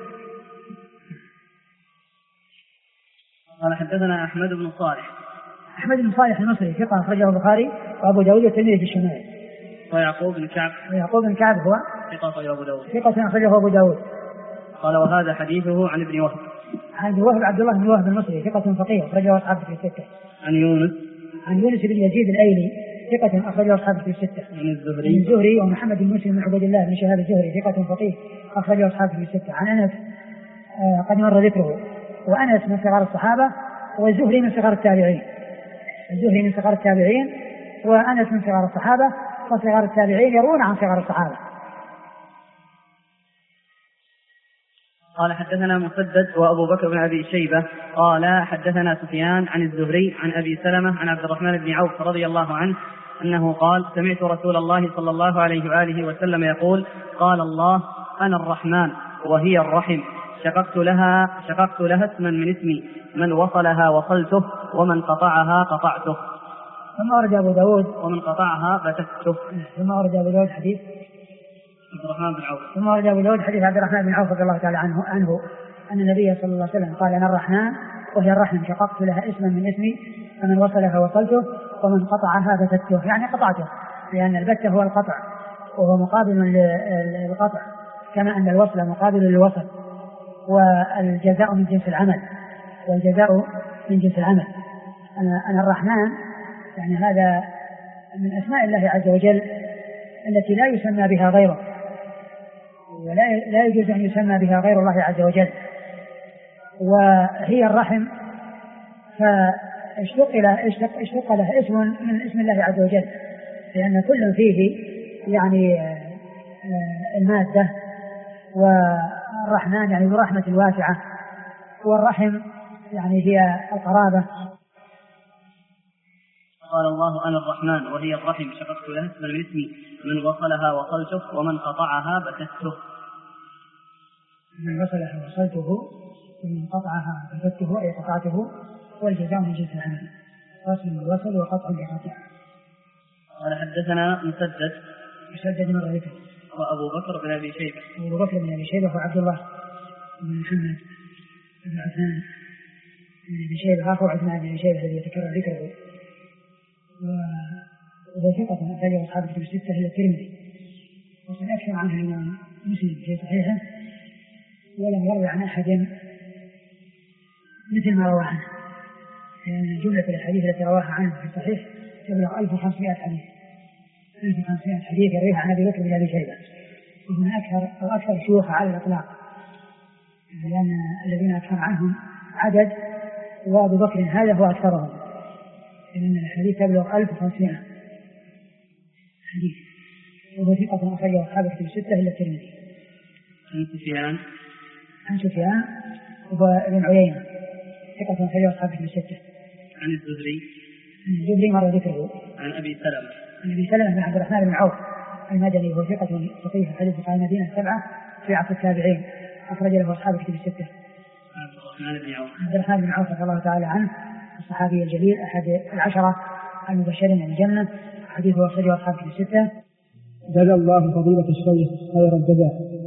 قال حدثنا أحمد بن صالح. أحمد بن صالح المصري ثقة أخرجه البخاري وأبو داود والترمذي في الشمائل. ويعقوب بن كعب. ويعقوب بن كعب هو ثقة أخرجه أبو داود. ثقة أخرجه أبو داود. قال وهذا حديثه عن ابن وهب. عن ابن وهب عبد الله بن وهب المصري ثقة فقيه أخرجه أصحابه في الستة. عن يونس بن يزيد الأيلي ثقة أخرجه أصحابه في الستة. عن الزهري. الزهري ومحمد بن مسلم بن عبد الله بن شهاب الزهري ثقة فقيه أخرجه أصحابه في الستة. عن أنس قد مر ذكره، وأنس من صغار الصحابة، والزهري من صغار التابعين. الزهري من صغار التابعين وأنس من صغار الصحابة، وصغار التابعين يروون عن صغار الصحابة. قال حدثنا مسدد وأبو بكر بن أبي شيبة قال حدثنا سفيان عن الزهري عن أبي سلمة عن عبد الرحمن بن عوف رضي الله عنه أنه قال سمعت رسول الله صلى الله عليه وآله وسلم يقول قال الله أنا الرحمن وهي الرحم، شققت لها اسما من اسمي، من وصلها وصلته ومن قطعها قطعته. ثم أرجى أبو داود ومن قطعها بتته. ثم أرجى أبو داود حديث عبد الرحمن بن عوف. ثم أرجى أبو داود حديث عبد الرحمن بن عوف رضي الله تعالى عنه أن النبي صلى الله عليه وسلم قال أنا الرحمن وهي الرحم، شققت لها اسما من اسمي، فمن وصلها وصلته ومن قطعها بتته، يعني قطعته، لأن البتة هو القطع وهو مقابل للقطع، كما أن الوصل مقابل للوصل، والجزاء من جنس العمل، أنا الرحمن، يعني هذا من أسماء الله عز وجل التي لا يسمى بها غيره، ولا يجوز أن يسمى بها غير الله عز وجل. وهي الرحم، فاشتق لها اسم من اسم الله عز وجل، لأن كل فيه يعني المادة، والرحمن يعني برحمة واسعة، والرحم يعني هي القرابة. قال الله أنا الرحمن وهي الرحم، شققت لها اسما من اسمي، من وصلها وصلته ومن قطعها بتته. من وصلها وصلته ومن قطعها بتته أي قطعته، والجزاء من جنس العمل، وصل بالوصل وقطع بقطع. قال حدثنا مسدد من ذكر وأبو بكر بن أبي شيبة هو عبد الله بن محمد بن عثمان بن أبي شيبة، أخو عثمان بن أبي شيبة الذي يتكرر ذكره، وهو ثقة أخرجه أصحاب الكتب الستة إلا الترمذي، وقد أكثر عنه الإمام مسلم في صحيحه، ولم يروي عن أحد مثل ما روى عنه، لأن جملة الحديث التي رواها عنه في الصحيح تبلغ 1500 حديث، 1500 حديث يرويها عن أبي بكر بن أبي شيبة، ومن أكثر شيوخ على الإطلاق، لأن الذين أكثر عنهم عدد، وأبو بكر هذا هو أكثرهم، لأن الحديث تبلغ 1500 حديث، وهو ثقة أخرجه أصحاب الكتب الستة إلا الترمذي. عن سفيان وهو ابن عيينة ثقة أخرجه أصحاب الكتب الستة. عن الزهري مر ذكره. عن أبي سلمة بن عبد الرحمن بن عوف المدني، وهو ثقة فقيه في حديث فقهاء المدينة السبعة في عصر التابعين، أخرج له أصحاب الكتب الستة. عبد الرحمن بن عوف رضي الله تعالى عنه الصحابي الجليل أحد العشرة المبشرين بالجنة، حديثه أخرجه أصحاب الكتب الستة. جزا الله فضيلة الشيخ خير الجزاء